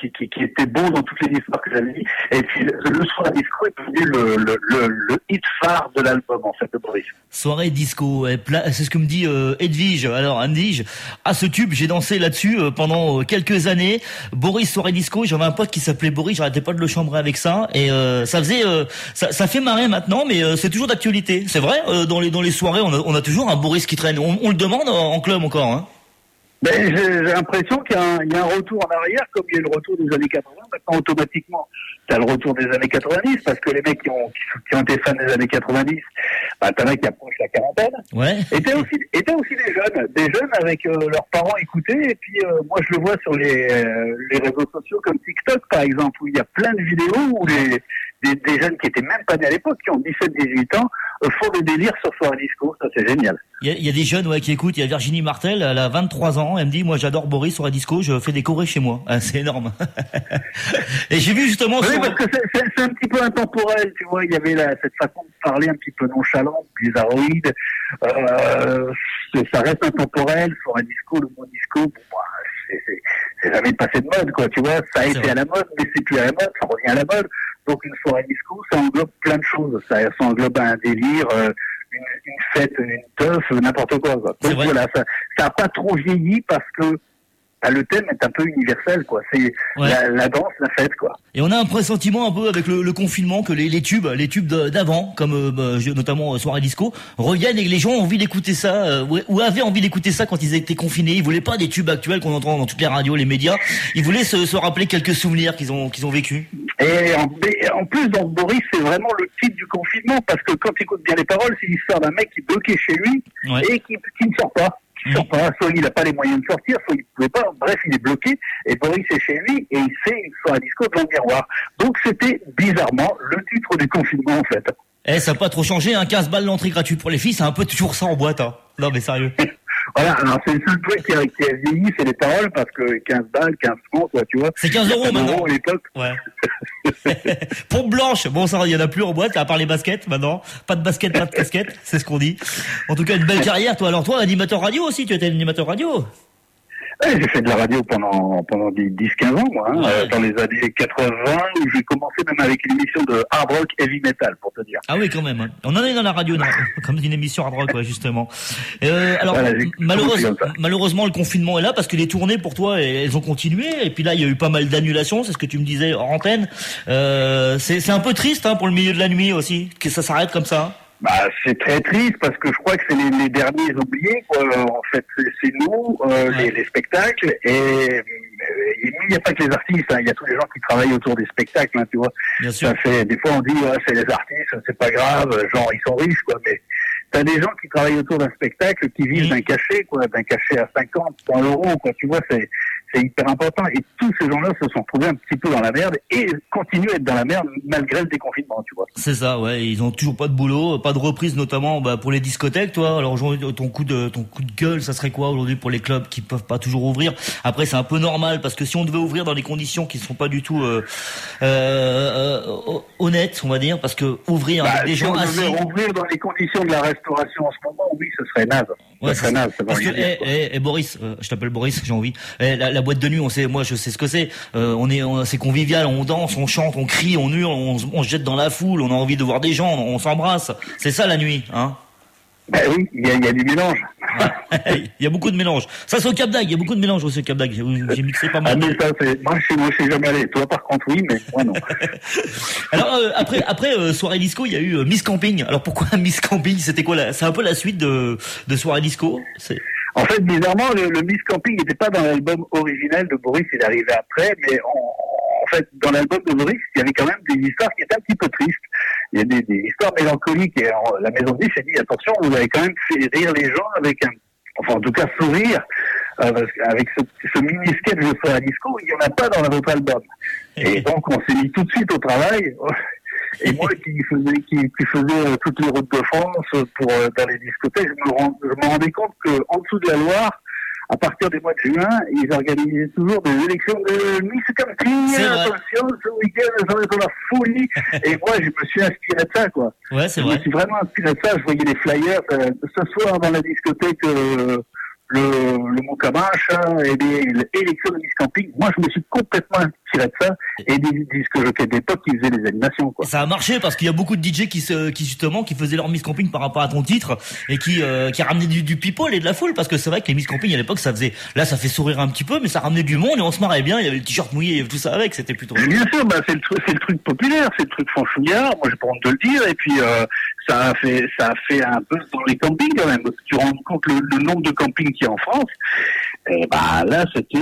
qui était bon dans toutes les histoires que j'avais dit. Et puis le soir disco est devenu le hit phare de l'album en fait de Boris. Soirée disco, c'est ce que me dit Edwige. Alors Edwige, à ce tube, j'ai dansé là-dessus pendant quelques années. Boris soirée disco, j'avais un pote qui s'appelait Boris, j'arrêtais pas de le chambrer avec ça et ça faisait ça fait marrer maintenant, mais c'est toujours d'actualité. C'est vrai, dans les soirées, on a toujours un Boris qui traîne. On le demande en club encore, hein. Ben, j'ai l'impression qu'il y a un retour en arrière, comme il y a le retour des années 80, maintenant automatiquement. T'as le retour des années 90, parce que les mecs qui ont été fans des années 90, bah, t'en as qui approchent la quarantaine. Ouais. Et t'as aussi des jeunes avec leurs parents écoutés, et puis moi je le vois sur les réseaux sociaux comme TikTok par exemple, où il y a plein de vidéos où des jeunes qui étaient même pas nés à l'époque, qui ont 17-18 ans, font des délires sur soirée disco, ça c'est génial. Il y a des jeunes qui écoutent, il y a Virginie Martel, elle a 23 ans, elle me dit moi j'adore Boris soirée disco, je fais des chorés chez moi. Ah, c'est énorme. Et j'ai vu justement oui, parce que c'est un petit peu intemporel, tu vois, il y avait cette façon de parler un petit peu nonchalante, bizarroïde, ça reste intemporel, soirée disco, le mot disco, bon, bah, c'est jamais passé de mode, quoi, tu vois, ça a été à la mode, mais c'est plus à la mode, ça revient à la mode. Donc une soirée disco, ça englobe plein de choses. Ça englobe un délire, une fête, une teuf, n'importe quoi. Donc voilà, ça a pas trop vieilli parce que le thème est un peu universel, quoi. C'est la danse, la fête, quoi. Et on a un pressentiment un peu avec le confinement que les tubes d'avant, comme notamment soirée disco, reviennent et que les gens ont envie d'écouter ça, ou avaient envie d'écouter ça quand ils étaient confinés. Ils voulaient pas des tubes actuels qu'on entend dans toutes les radios, les médias. Ils voulaient se rappeler quelques souvenirs qu'ils ont vécus. Et en plus, dans Boris, c'est vraiment le titre du confinement, parce que quand tu écoutes bien les paroles, c'est l'histoire d'un mec qui est bloqué chez lui et qui ne sort pas. Soit il n'a pas les moyens de sortir, soit il ne pouvait pas, bref, il est bloqué, et Boris est chez lui, et il fait une soirée disco dans le miroir. Donc c'était bizarrement le titre du confinement, en fait. Ça n'a pas trop changé, 15 balles l'entrée gratuite pour les filles, c'est un peu toujours ça en boîte, hein. Non mais sérieux. Voilà, alors c'est le seul truc qui a vieilli, c'est les paroles, parce que 15 balles, 15 francs, quoi, tu vois. C'est 15 € maintenant. À l'époque. Ouais. Pompe blanche, bon ça, il y en a plus en boîte, à part les baskets maintenant. Pas de basket, pas de casquette, c'est ce qu'on dit. En tout cas, une belle carrière, toi. Alors toi, animateur radio aussi, tu étais animateur radio. Ouais, j'ai fait de la radio pendant 10-15 ans, moi, dans les années 80, où j'ai commencé même avec une émission de hard rock heavy metal, pour te dire. Ah oui, quand même. On en est dans la radio, comme une émission hard rock, ouais, justement. Alors, voilà, malheureusement, le confinement est là parce que les tournées, pour toi, elles ont continué. Et puis là, il y a eu pas mal d'annulations, c'est ce que tu me disais hors antenne. C'est un peu triste, pour le milieu de la nuit aussi, que ça s'arrête comme ça. Bah, c'est très triste parce que je crois que c'est les derniers oubliés, quoi. En fait, c'est nous, les spectacles, et il n'y a pas que les artistes, il y a tous les gens qui travaillent autour des spectacles, tu vois. Bien sûr. Ça fait, des fois on dit, c'est les artistes, c'est pas grave, genre, ils sont riches, quoi, mais t'as des gens qui travaillent autour d'un spectacle qui vivent d'un cachet, quoi, d'un cachet à 50, 100 €, quoi, tu vois, c'est hyper important. Et tous ces gens-là se sont retrouvés un petit peu dans la merde et continuent à être dans la merde malgré le déconfinement, tu vois. C'est ça, ouais. Ils ont toujours pas de boulot, pas de reprise, notamment pour les discothèques, toi. Alors ton coup de gueule, ça serait quoi aujourd'hui pour les clubs qui peuvent pas toujours ouvrir? Après, c'est un peu normal parce que si on devait ouvrir dans des conditions qui ne sont pas du tout honnêtes, on va dire, parce que ouvrir avec des gens assis. Si on devait ouvrir dans les conditions de la restauration en ce moment, oui, ce serait naze. Ouais, ça serait naze. Parce que Boris, je t'appelle Boris, j'ai envie. La boîte de nuit, moi je sais ce que c'est. C'est convivial, on danse, on chante, on crie, on hurle, on se jette dans la foule, on a envie de voir des gens, on s'embrasse. C'est ça la nuit, hein? Ben oui, il y a du mélange. Il y a beaucoup de mélange. Ça c'est au Cap d'Agde, il y a beaucoup de mélange aussi au Cap d'Agde. J'ai mixé pas mal. Ah mais ça c'est, moi je suis jamais allé. Toi par contre oui, mais moi non. Alors après soirée disco, il y a eu Miss Camping. Alors pourquoi Miss Camping? C'était quoi c'est un peu la suite de soirée disco? En fait, bizarrement, le Miss Camping n'était pas dans l'album original de Boris, il est arrivé après, mais en fait, dans l'album de Boris, il y avait quand même des histoires qui étaient un petit peu tristes. Il y a des histoires mélancoliques, et la maison de disques a dit, attention, vous avez quand même fait rire les gens avec en tout cas sourire, avec ce mini-sketch de soirée disco, il n'y en a pas dans votre album. Et donc, on s'est mis tout de suite au travail. Et moi qui faisais toutes les routes de France dans les discothèques, je me rendais compte qu'en dessous de la Loire, à partir du mois de juin, ils organisaient toujours des élections de Miss Country. Attention, ce week-end, ça va être la folie. Et moi, je me suis inspiré de ça, quoi. Ouais, c'est vrai. Je me suis vraiment inspiré de ça. Je voyais les flyers ce soir dans la discothèque le Mont Camache et les clubs de Miss Camping. Moi, je me suis complètement tiré de ça et des disques jockeys d'époque qui faisaient des animations, quoi. Ça a marché parce qu'il y a beaucoup de DJ qui justement qui faisaient leur Miss Camping par rapport à ton titre et qui ramenaient du people et de la foule, parce que c'est vrai que les Miss Camping à l'époque ça fait sourire un petit peu, mais ça ramenait du monde et on se marrait bien. Il y avait le t-shirt mouillé, il y avait tout ça avec, c'était plutôt. Mais bien sûr, c'est le truc populaire, c'est le truc franchouillard. Moi, j'ai pas honte de le dire. Et puis ça a fait un peu dans les campings quand même. Tu rends compte le nombre de campings qu'il y a en France. Et là, c'était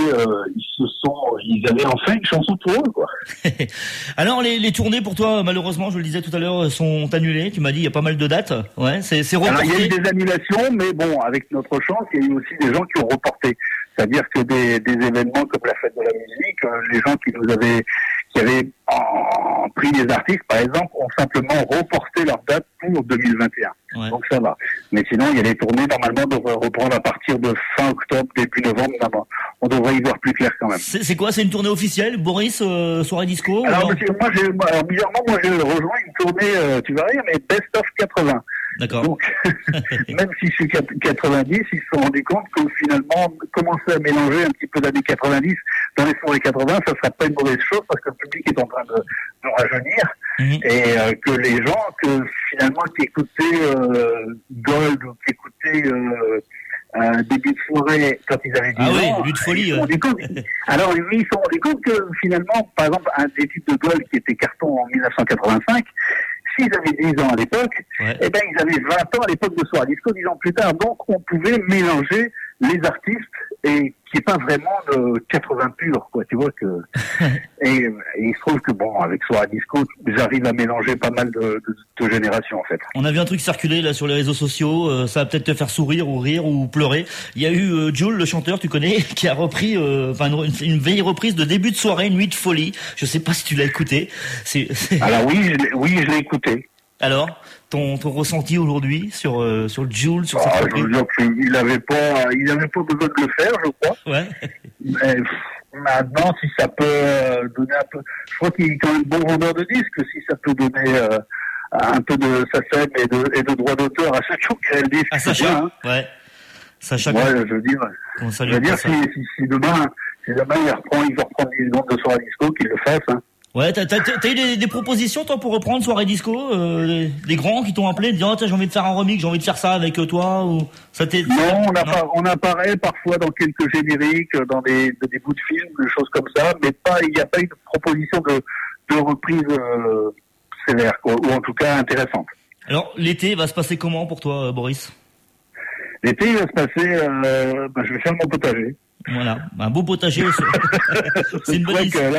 ils avaient enfin une chanson pour eux, quoi. Alors les tournées pour toi, malheureusement, je le disais tout à l'heure, sont annulées. Tu m'as dit il y a pas mal de dates. Ouais, c'est reporté. Alors il y a eu des annulations, mais bon, avec notre chance, il y a eu aussi des gens qui ont reporté. C'est-à-dire que des événements comme la fête de la musique, les gens qui avaient pris des artistes, par exemple, ont simplement reporté leur date pour 2021. Ouais. Donc ça va. Mais sinon, il y a des tournées, normalement, devraient reprendre à partir de fin octobre, début novembre. D'abord. On devrait y voir plus clair quand même. C'est quoi? C'est une tournée officielle, Boris, soirée disco? Alors, bizarrement, moi, j'ai rejoint une tournée, tu vas rire, mais Best of 80. D'accord. Donc, même si je suis 90, ils se sont rendus compte que finalement, commencer à mélanger un petit peu d'années 90 dans les soirées 80, ça serait pas une mauvaise chose parce que le public est en train de rajeunir et que les gens finalement qui écoutaient Gold ou qui écoutaient début de soirée quand ils avaient 10 ans. Ah oui, début de folie. Alors oui, ils se sont rendus compte que finalement, par exemple, un des titres de Gold qui était carton en 1985, s'ils avaient 10 ans à l'époque, eh ben ils avaient 20 ans à l'époque de soirée disco 10 ans plus tard. Donc on pouvait mélanger les artistes et qui est pas vraiment de 80 pur, quoi. Tu vois que et il se trouve que bon, avec soirée disco, j'arrive à mélanger pas mal de générations en fait. On a vu un truc circuler là sur les réseaux sociaux, ça va peut-être te faire sourire ou rire ou pleurer. Il y a eu Jules, le chanteur, tu connais, qui a repris une vieille reprise de début de soirée, Nuit de folie. Je sais pas si tu l'as écouté. Alors oui, je l'ai écouté. Alors, ton ressenti aujourd'hui sur Jules, sur cette reprise? Je veux dire qu'il avait pas besoin de le faire, je crois. Ouais. Mais maintenant, si ça peut donner un peu, je crois qu'il est quand même bon vendeur de disques, si ça peut donner un peu de SACEM et de droit d'auteur à chacun qui crée le disque. À Sacha, hein. Ouais. Sacha. Ouais, je veux dire, si demain il reprend 10 secondes de soirée disco, qu'il le fasse, hein. Ouais, t'as eu des propositions, toi, pour reprendre soirée disco, des grands qui t'ont appelé, disant, j'ai envie de faire un remix, j'ai envie de faire ça avec toi, ou ça t'est... Non, on apparaît parfois dans quelques génériques, dans des bouts de films, des choses comme ça, mais il n'y a pas eu de proposition de reprise sévère, quoi, ou en tout cas intéressante. Alors, l'été va se passer comment pour toi, Boris? L'été, il va se passer, je vais faire mon potager. Voilà, un beau potager. C'est une bonne idée.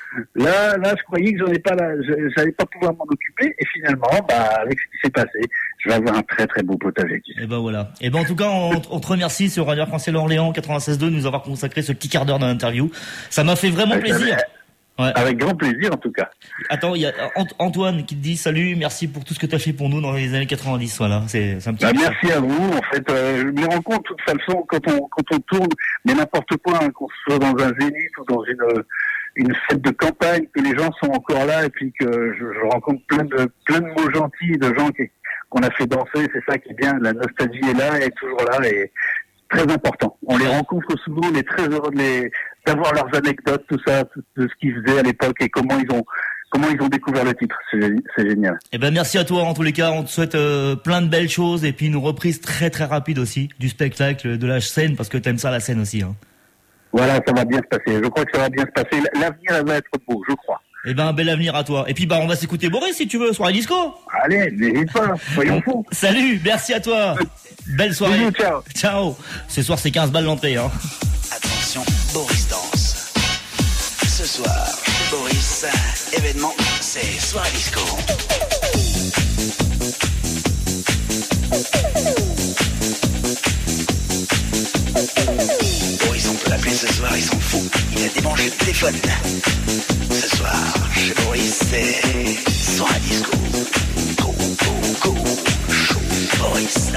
Là, je croyais que j'allais pas pouvoir m'en occuper, et finalement, avec ce qui s'est passé, je vais avoir un très très beau potager. Et voilà. Et en tout cas, on te remercie sur Radio Arc-en-Ciel Orléans 96.2 de nous avoir consacré ce petit quart d'heure d'interview. Ça m'a fait vraiment plaisir. Ouais. Avec grand plaisir, en tout cas. Attends, il y a Antoine qui te dit salut, merci pour tout ce que tu as fait pour nous dans les années 90. Voilà, c'est un petit. Merci à vous. En fait, je me rends compte de toute façon quand on tourne, mais n'importe quoi, qu'on soit dans un zénith ou dans une fête de campagne, que les gens sont encore là et puis que je rencontre plein de mots gentils, de gens qu'on a fait danser. C'est ça qui est bien. La nostalgie est là, elle est toujours là et très important. On les rencontre souvent, on est très heureux d'avoir leurs anecdotes, tout ça, de ce qu'ils faisaient à l'époque et comment ils ont découvert le titre. C'est génial. Eh ben, merci à toi, en tous les cas. On te souhaite plein de belles choses et puis une reprise très très rapide aussi du spectacle, de la scène, parce que t'aimes ça, la scène aussi, hein. Voilà, ça va bien se passer. Je crois que ça va bien se passer. L'avenir, elle va être beau, je crois. Eh ben, bel avenir à toi. Et puis, on va s'écouter Boris, si tu veux, soirée disco. Allez, n'hésite pas, soyons fous. Salut, merci à toi. Belle soirée. Bisous, ciao. Ciao. Ce soir, c'est 15 balles l'entrée, hein. Attention, Boris danse. Ce soir, chez Boris, événement, c'est soirée disco. Boris, on peut l'appeler ce soir, il s'en fout. Il a débranché le téléphone. Ce soir, chez Boris, c'est soirée disco. Go, go, go, show Boris.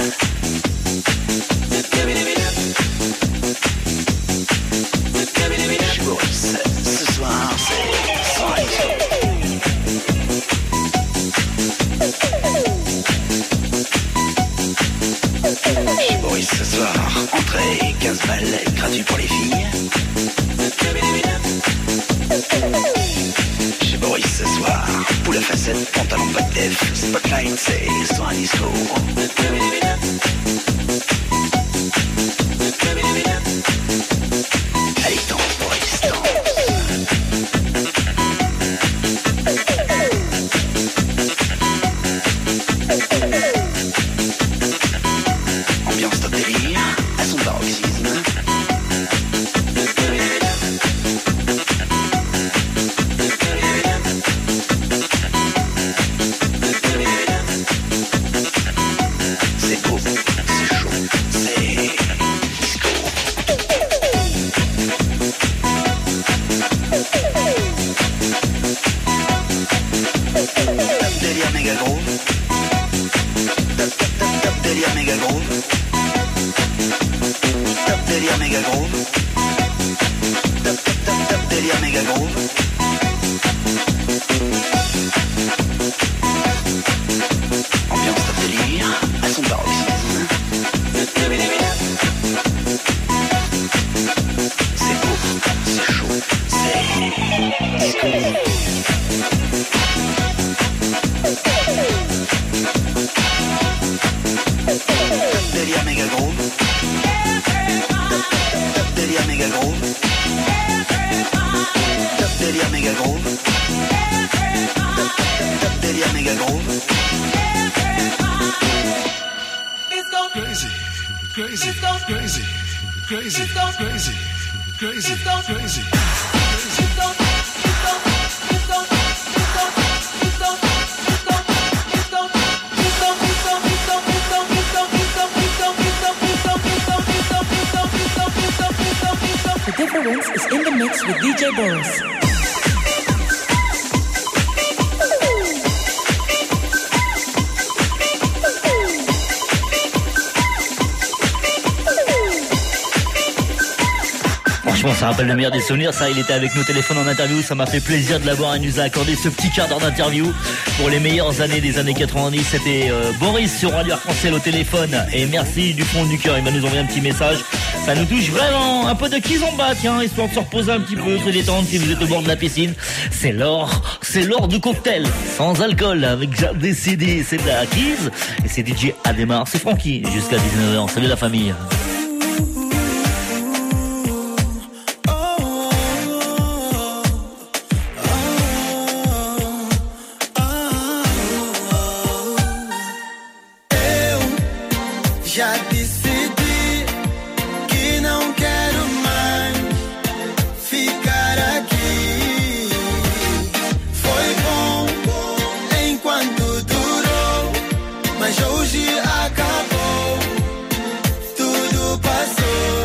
Chez Boris, ce soir, c'est soirée disco. Chez Boris, ce soir, entrée 15 balles, gratuit pour les filles. Chez Boris ce soir, poule à facettes, pantalon pas de def, spotlight c'est son disco. Allez, danse Boris, danse. Ambiance top délire, à son paroxysme. C'est beau, c'est chaud, c'est disco. Top délire méga groove. Top délire méga groove. Top délire méga groove. Top délire méga groove. Ambiance top délire à son paroxysme. C'est beau, c'est chaud, c'est disco. Top délire méga groove. Top délire méga groove. Top délire méga groove. Top délire méga groove. Crazy, crazy, crazy, crazy, crazy, crazy, crazy. The difference is in the mix with DJ Boris. Franchement, ça rappelle le meilleur des souvenirs. Ça, il était avec nous au téléphone en interview. Ça m'a fait plaisir de l'avoir. Il nous a accordé ce petit quart d'heure d'interview pour les meilleures années des années 90. C'était Boris sur Radio Arc-en-Ciel au téléphone. Et merci du fond du cœur. Il va nous envoyer un petit message. Ça nous touche vraiment. Un peu de kizomba, tiens, histoire de se reposer un petit peu, se détendre si vous êtes au bord de la piscine. C'est l'heure du cocktail sans alcool avec Jade décidé. C'est de la Kiz et c'est DJ Ademar. C'est Francky jusqu'à 19h. Salut la famille. Já decidi que não quero mais ficar aqui. Foi bom enquanto durou, mas hoje acabou. Tudo passou.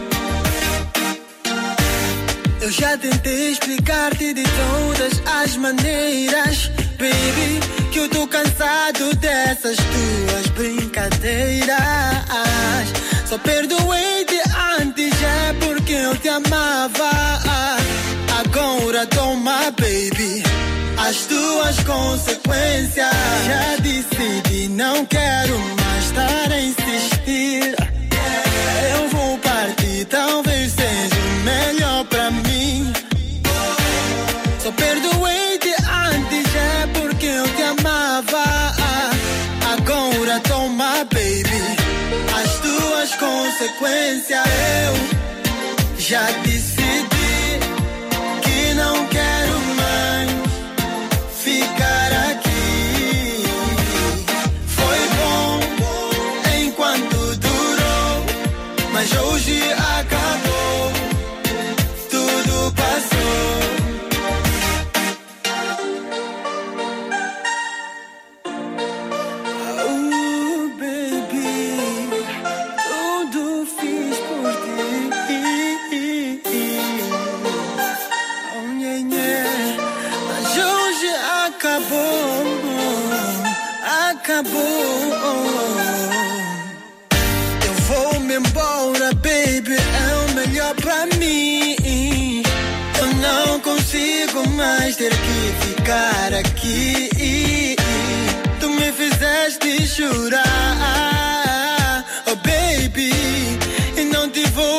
Eu já tentei explicar-te de todas as maneiras, baby, que eu tô cansado dessas tuas brincadeiras. Só perdoei-te antes é porque eu te amava. Agora toma, baby, as tuas consequências. Já decidi, não quero mais estar a insistir. Eu vou partir, talvez seja o melhor pra mim. Só perdoei-te antes é porque eu te amava. Agora toma, baby, as tuas consequências. Eu já decidi que não quero mais ficar aqui. Foi bom enquanto durou, mas hoje acabou. Tudo passou. Acabou. Eu vou-me embora, baby, é o melhor pra mim. Eu não consigo mais ter que ficar aqui. Tu me fizeste chorar, oh baby, e não te vou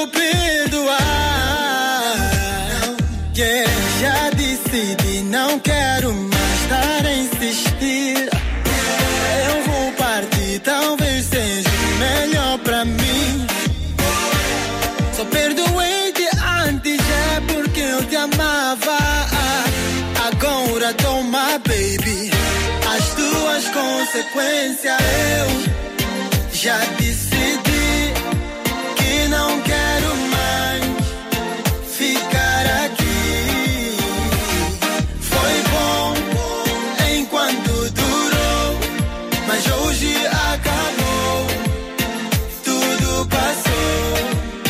baby. As tuas consequências eu já decidi que não quero mais ficar aqui. Foi bom enquanto durou, mas hoje acabou, tudo passou.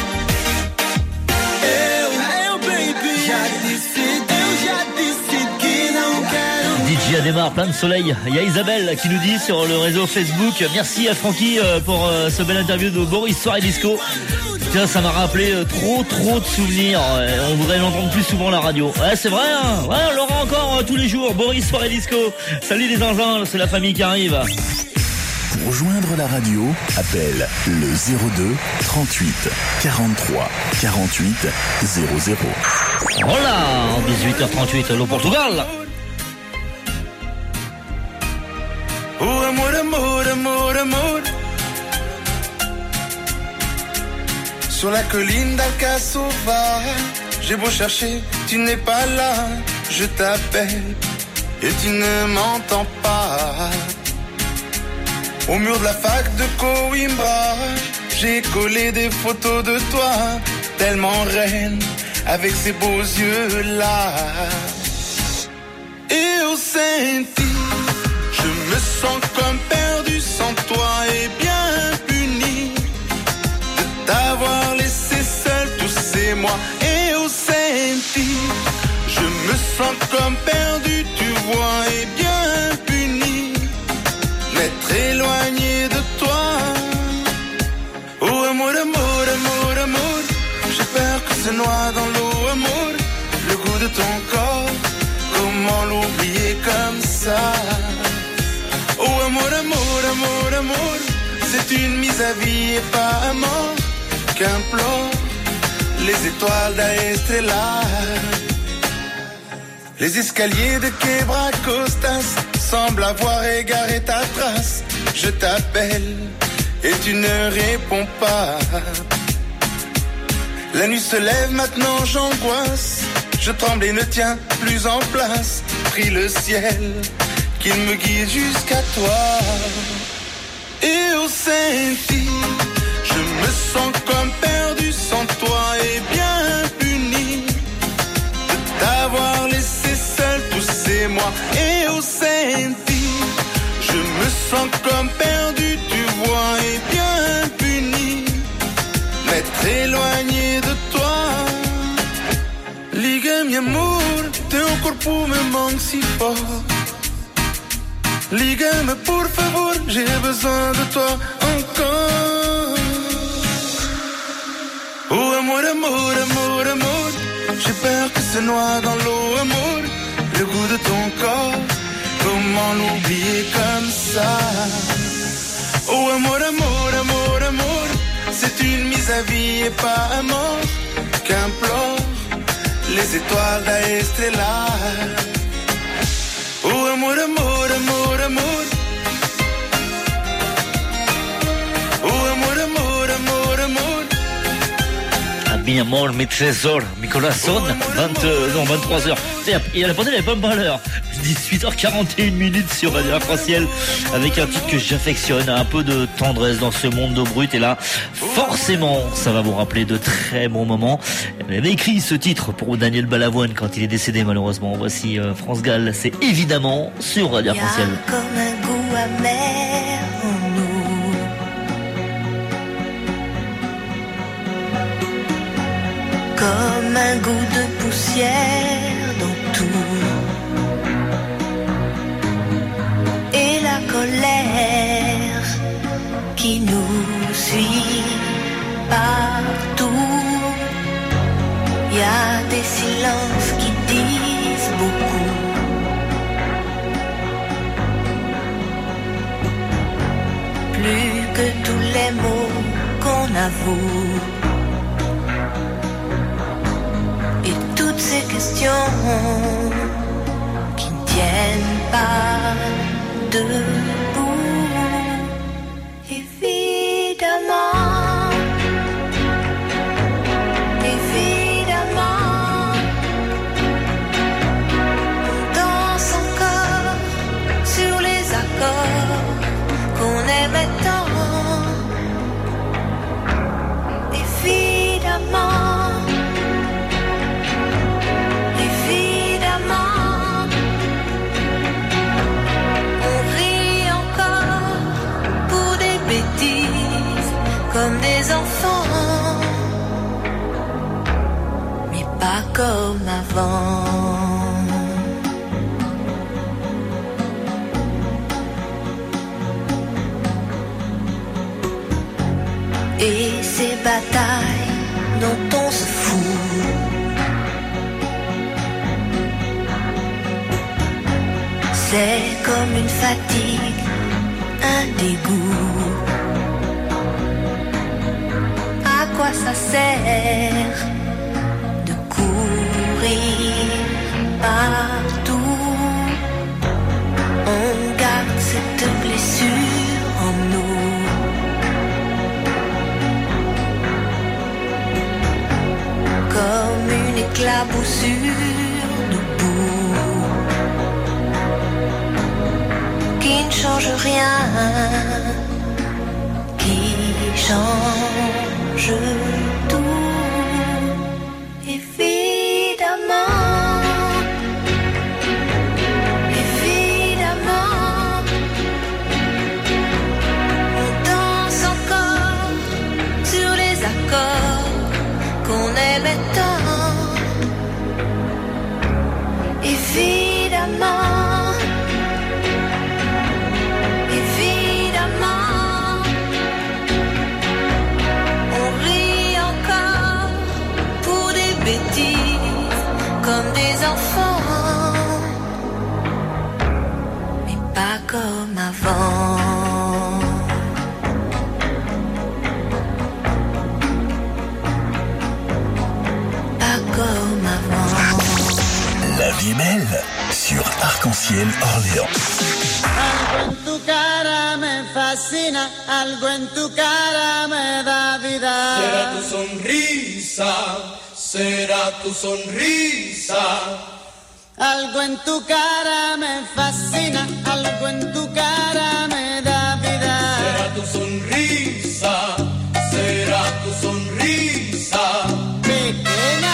Eu baby, já disse que não quero. DJ Ademar, plein de soleil. Il y a Isabelle qui nous dit sur le réseau Facebook, merci à Francky pour ce bel interview de Boris Soirée Disco. Tiens, ça m'a rappelé trop de souvenirs. On voudrait l'entendre plus souvent à la radio. Ouais, c'est vrai, hein. Ouais, on l'aura encore tous les jours. Boris Soirée Disco. Salut les engins, c'est la famille qui arrive. Pour joindre la radio, appelle le 02 38 43 48 00. Voilà, 18h38, le Portugal. Oh amor, amor, amor, amor. Sur la colline d'Alcazova, j'ai beau chercher, tu n'es pas là. Je t'appelle et tu ne m'entends pas. Au mur de la fac de Coimbra, j'ai collé des photos de toi, tellement reine, avec ces beaux yeux-là. Et au senti, je me sens comme perdu sans toi et bien puni de t'avoir laissé seul tous ces mois. Et au senti, je me sens comme perdu, tu vois, et bien puni d'être éloigné de toi. Oh amour, amour, amour, amour, j'ai peur que se noie dans l'eau, amour, le goût de ton corps, comment l'oublier comme ça? Oh amour, amour, amour, amour, c'est une mise à vie et pas à mort qu'implore les étoiles d'Estrella. Les escaliers de Quebra Costas semblent avoir égaré ta trace. Je t'appelle et tu ne réponds pas. La nuit se lève, maintenant j'angoisse. Je tremble et ne tiens plus en place. Prie le ciel qu'il me guide jusqu'à toi. Et au senti, je me sens comme perdu sans toi et bien puni de t'avoir laissé seul tous ces mois. Et au senti, je me sens comme perdu, tu vois, et bien puni d'être éloigné de toi. Liga mi amor, teu corpo me manque si fort. Liga-me por favor, j'ai besoin de toi encore. Oh amour, amour, amour, amour, j'ai peur que se noie dans l'eau, amour, le goût de ton corps, comment l'oublier comme ça? Oh amour, amour, amour, amour, c'est une mise à vie et pas à mort qu'implore les étoiles d'Estrella. Oh amour, amour, amour, amour. Oh amour, amour, amour, amour. Mi amor, mi trésor, mi corazon, 23h. Et à la pandémie, elle n'est pas mal l'heure. 18h41 minutes sur Radio Arc-en-Ciel avec un titre que j'affectionne, un peu de tendresse dans ce monde d'eau brute. Et là, forcément, ça va vous rappeler de très bons moments. Elle avait écrit ce titre pour Daniel Balavoine quand il est décédé malheureusement. Voici France Gall, c'est évidemment sur Radio Arc-en-Ciel. Comme un goût amer en nous, comme un goût de poussière dans tout. Et la colère qui nous suit partout. Il y a des silences qui disent beaucoup. Plus que tous les mots qu'on avoue. Et toutes ces questions qui ne tiennent pas debout. Évidemment, évidemment, on danse encore pas comme avant. Et ces batailles dont on se fout, c'est comme une fatigue, un dégoût. À quoi ça sert de courir partout? On garde cette blessure en nous. Comme une éclaboussure de boue qui ne change rien, qui change tout. Évidemment, évidemment, on danse encore sur les accords qu'on aimait tant. Évidemment, évidemment, on rit encore pour des bêtises comme des enfants, mais pas comme avant. La vie est belle sur Arc-en-Ciel Orléans. Algo en tu cara me fascina, algo en tu cara me da vida. Será tu sonrisa, será tu sonrisa. Algo en tu cara me fascina, algo en tu cara me da vida. Será tu sonrisa, será tu sonrisa. Pequeña.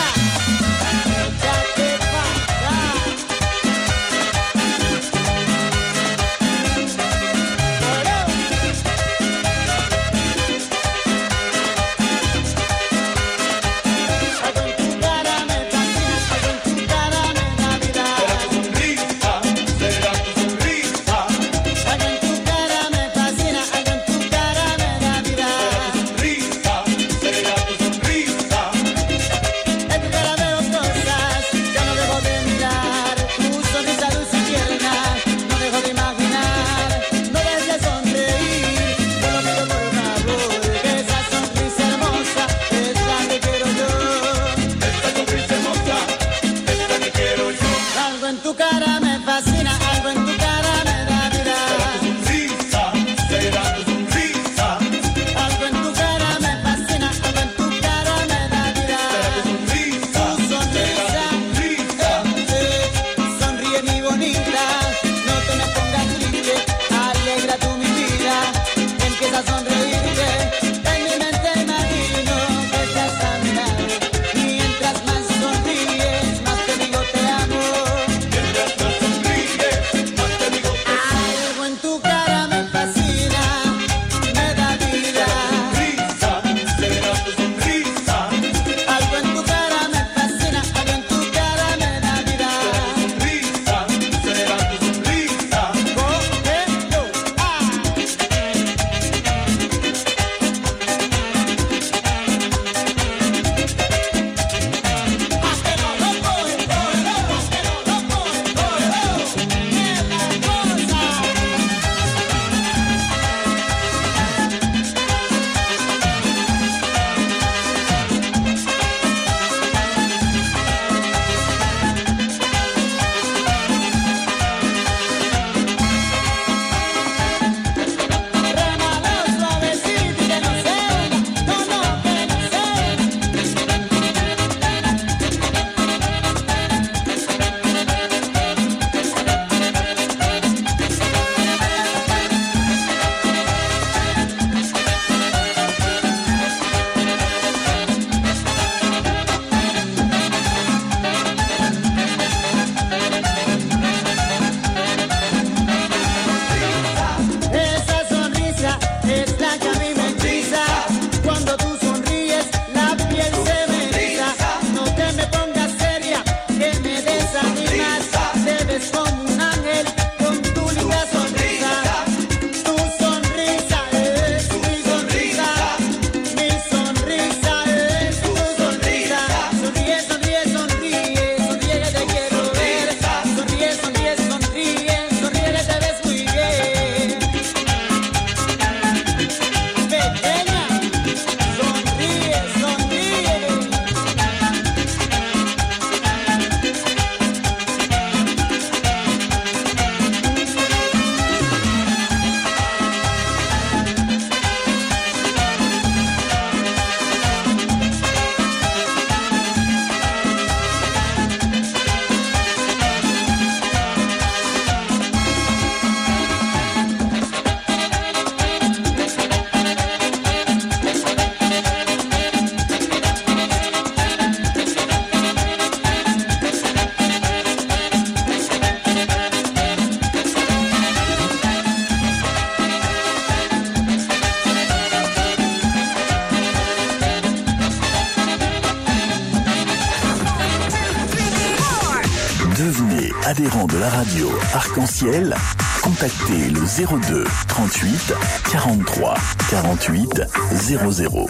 Devenez adhérent de la radio Arc-en-Ciel. Contactez le 02 38 43 48 00.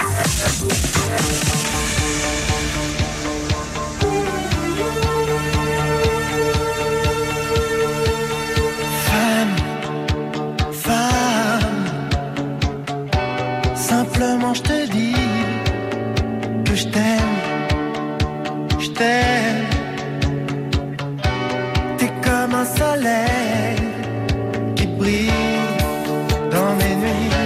Simplement je te dis que je t'aime, je t'aime. T'es comme un soleil qui brille dans mes nuits.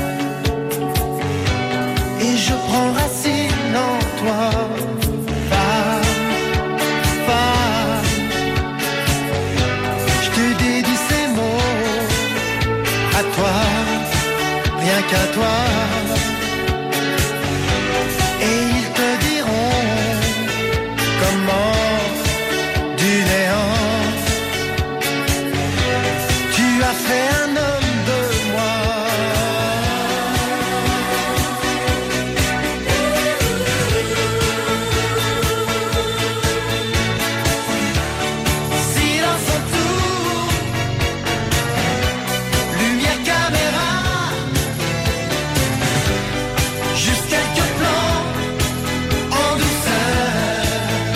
Et je prends racine en toi, femme, femme. Je te dédie ces mots à toi, rien qu'à toi. Et ils te diront comment du néant tu as fait un homme de moi. Silence autour, lumière caméra, juste quelques plans en douceur,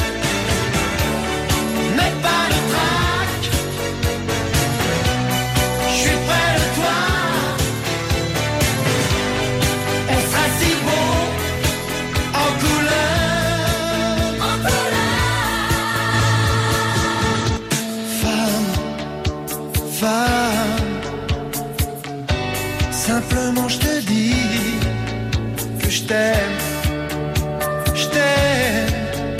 mais pas de trac. Je suis près de toi, on sera si beau en couleur, en couleur. Femme, femme, simplement je te dis que je t'aime, je t'aime.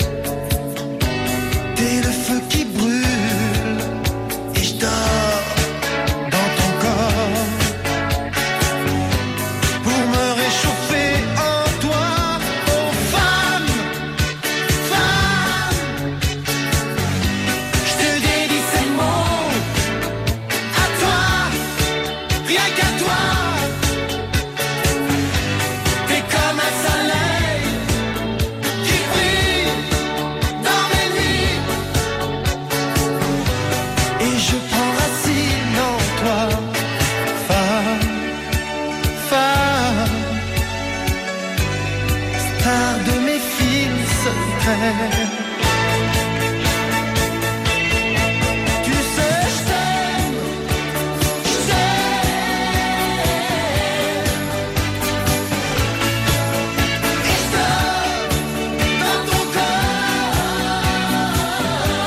T'es le feu qui brûle et je dors dans ton corps pour me réchauffer en toi. Oh femme, femme, je te dédie ces mots à toi, rien qu'à toi. T'es comme un soleil qui brille dans mes nuits. Et je prends racine en toi, femme, femme, star de mes films secrets. Tu sais, je t'aime, je t'aime. Et je dors dans ton corps.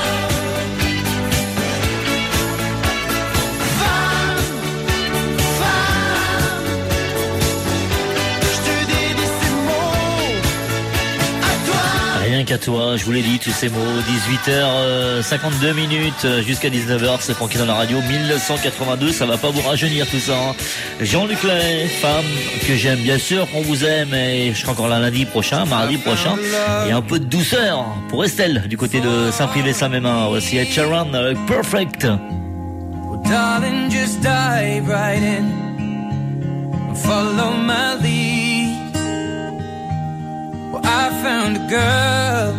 Femme, femme, je te dédie ces mots à toi. Rien qu'à toi, je vous l'ai dit, tous ces mots. 18h52 minutes jusqu'à 19h, c'est Francky dans la radio. 1982, ça va pas vous rajeunir tout ça. Hein. Jean-Luc Lahaye, femme que j'aime, bien sûr, on vous aime. Et je serai encore là lundi prochain, mardi prochain. Et un peu de douceur pour Estelle, du côté de Saint-Privé-Saint-Mémin. Voici Ed Sheeran avec Perfect. Well, darling, just dive right in and follow my lead. Well, I found a girl,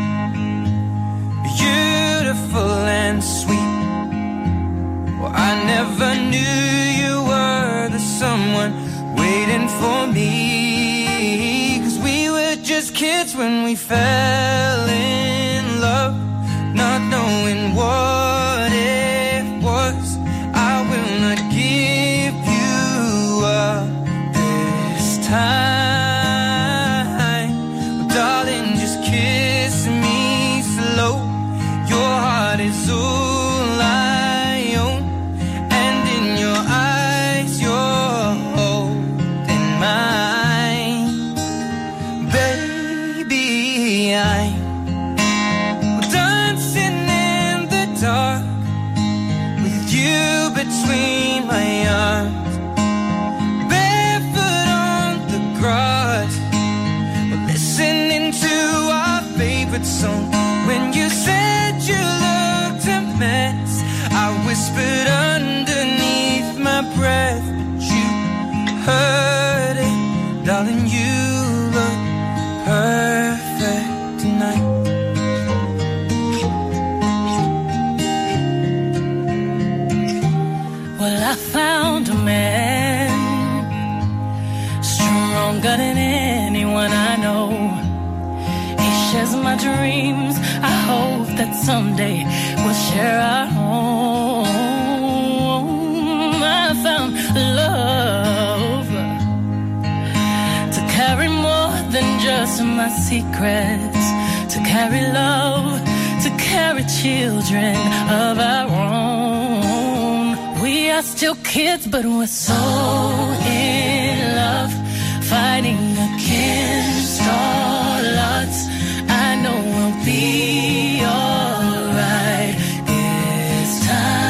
beautiful and sweet. Well, I never knew you were the someone waiting for me. 'Cause we were just kids when we fell in love, not knowing what it was. I will not give you up this time. Well, darling, just kiss me slow. Your heart is all I own, and in your eyes you're holding mine. Baby, I'm dancing in the dark with you between my arms, barefoot on the grass. We're listening to our favorite song. When you said you looked a mess, I whispered underneath my breath, but you heard it. Darling, you look perfect tonight. shares my dreams. I hope that someday we'll share our home. I found love to carry more than just my secrets, to carry love, to carry children of our own. We are still kids, but we're so in love, fighting against all odds. I know we'll be alright this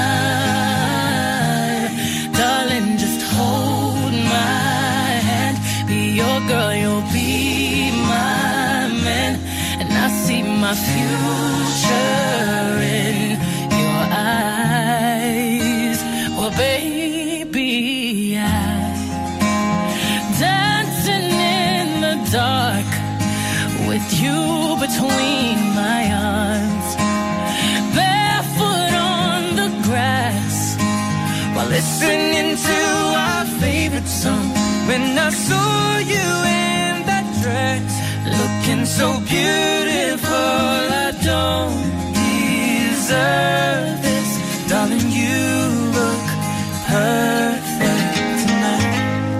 time. Darling, just hold my hand, be your girl, you'll be my man. And I see my future in your eyes. Well, baby, I'm dancing in the dark with you between my arms, barefoot on the grass while listening to our favorite song. When I saw you in that dress, looking so beautiful, I don't deserve this. Darling, you look perfect tonight.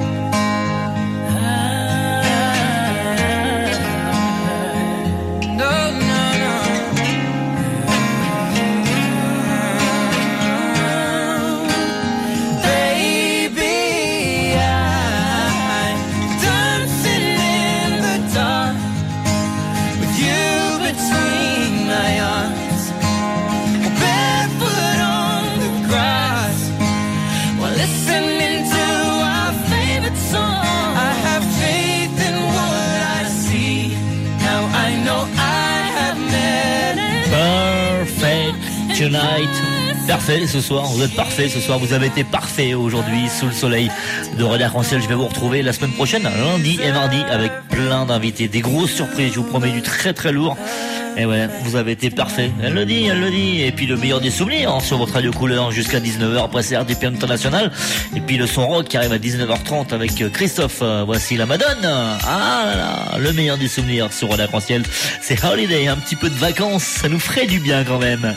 No, no, no. Baby, I'm dancing in the dark with you between my arms, barefoot on the grass while listening to our favorite song. I have faith in what I see. Now I know I have met it. Perfect tonight. Parfait ce soir, vous êtes parfait ce soir, vous avez été parfait aujourd'hui sous le soleil de Radio Arc-en-Ciel. Je vais vous retrouver la semaine prochaine, lundi et mardi, avec plein d'invités, des grosses surprises, je vous promets du très très lourd. Et ouais, vous avez été parfait, elle le dit. Et puis le meilleur des souvenirs sur votre radio couleur jusqu'à 19h, après c'est RDP International. Et puis le son rock qui arrive à 19h30 avec Christophe. Voici la Madone. Ah là là, le meilleur des souvenirs sur Radio Arc-en-Ciel, c'est Holiday, un petit peu de vacances, ça nous ferait du bien quand même.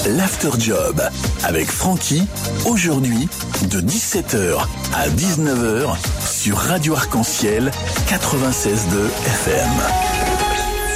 l'After Job avec Francky, aujourd'hui de 17h à 19h sur Radio Arc-en-Ciel 96.2 FM.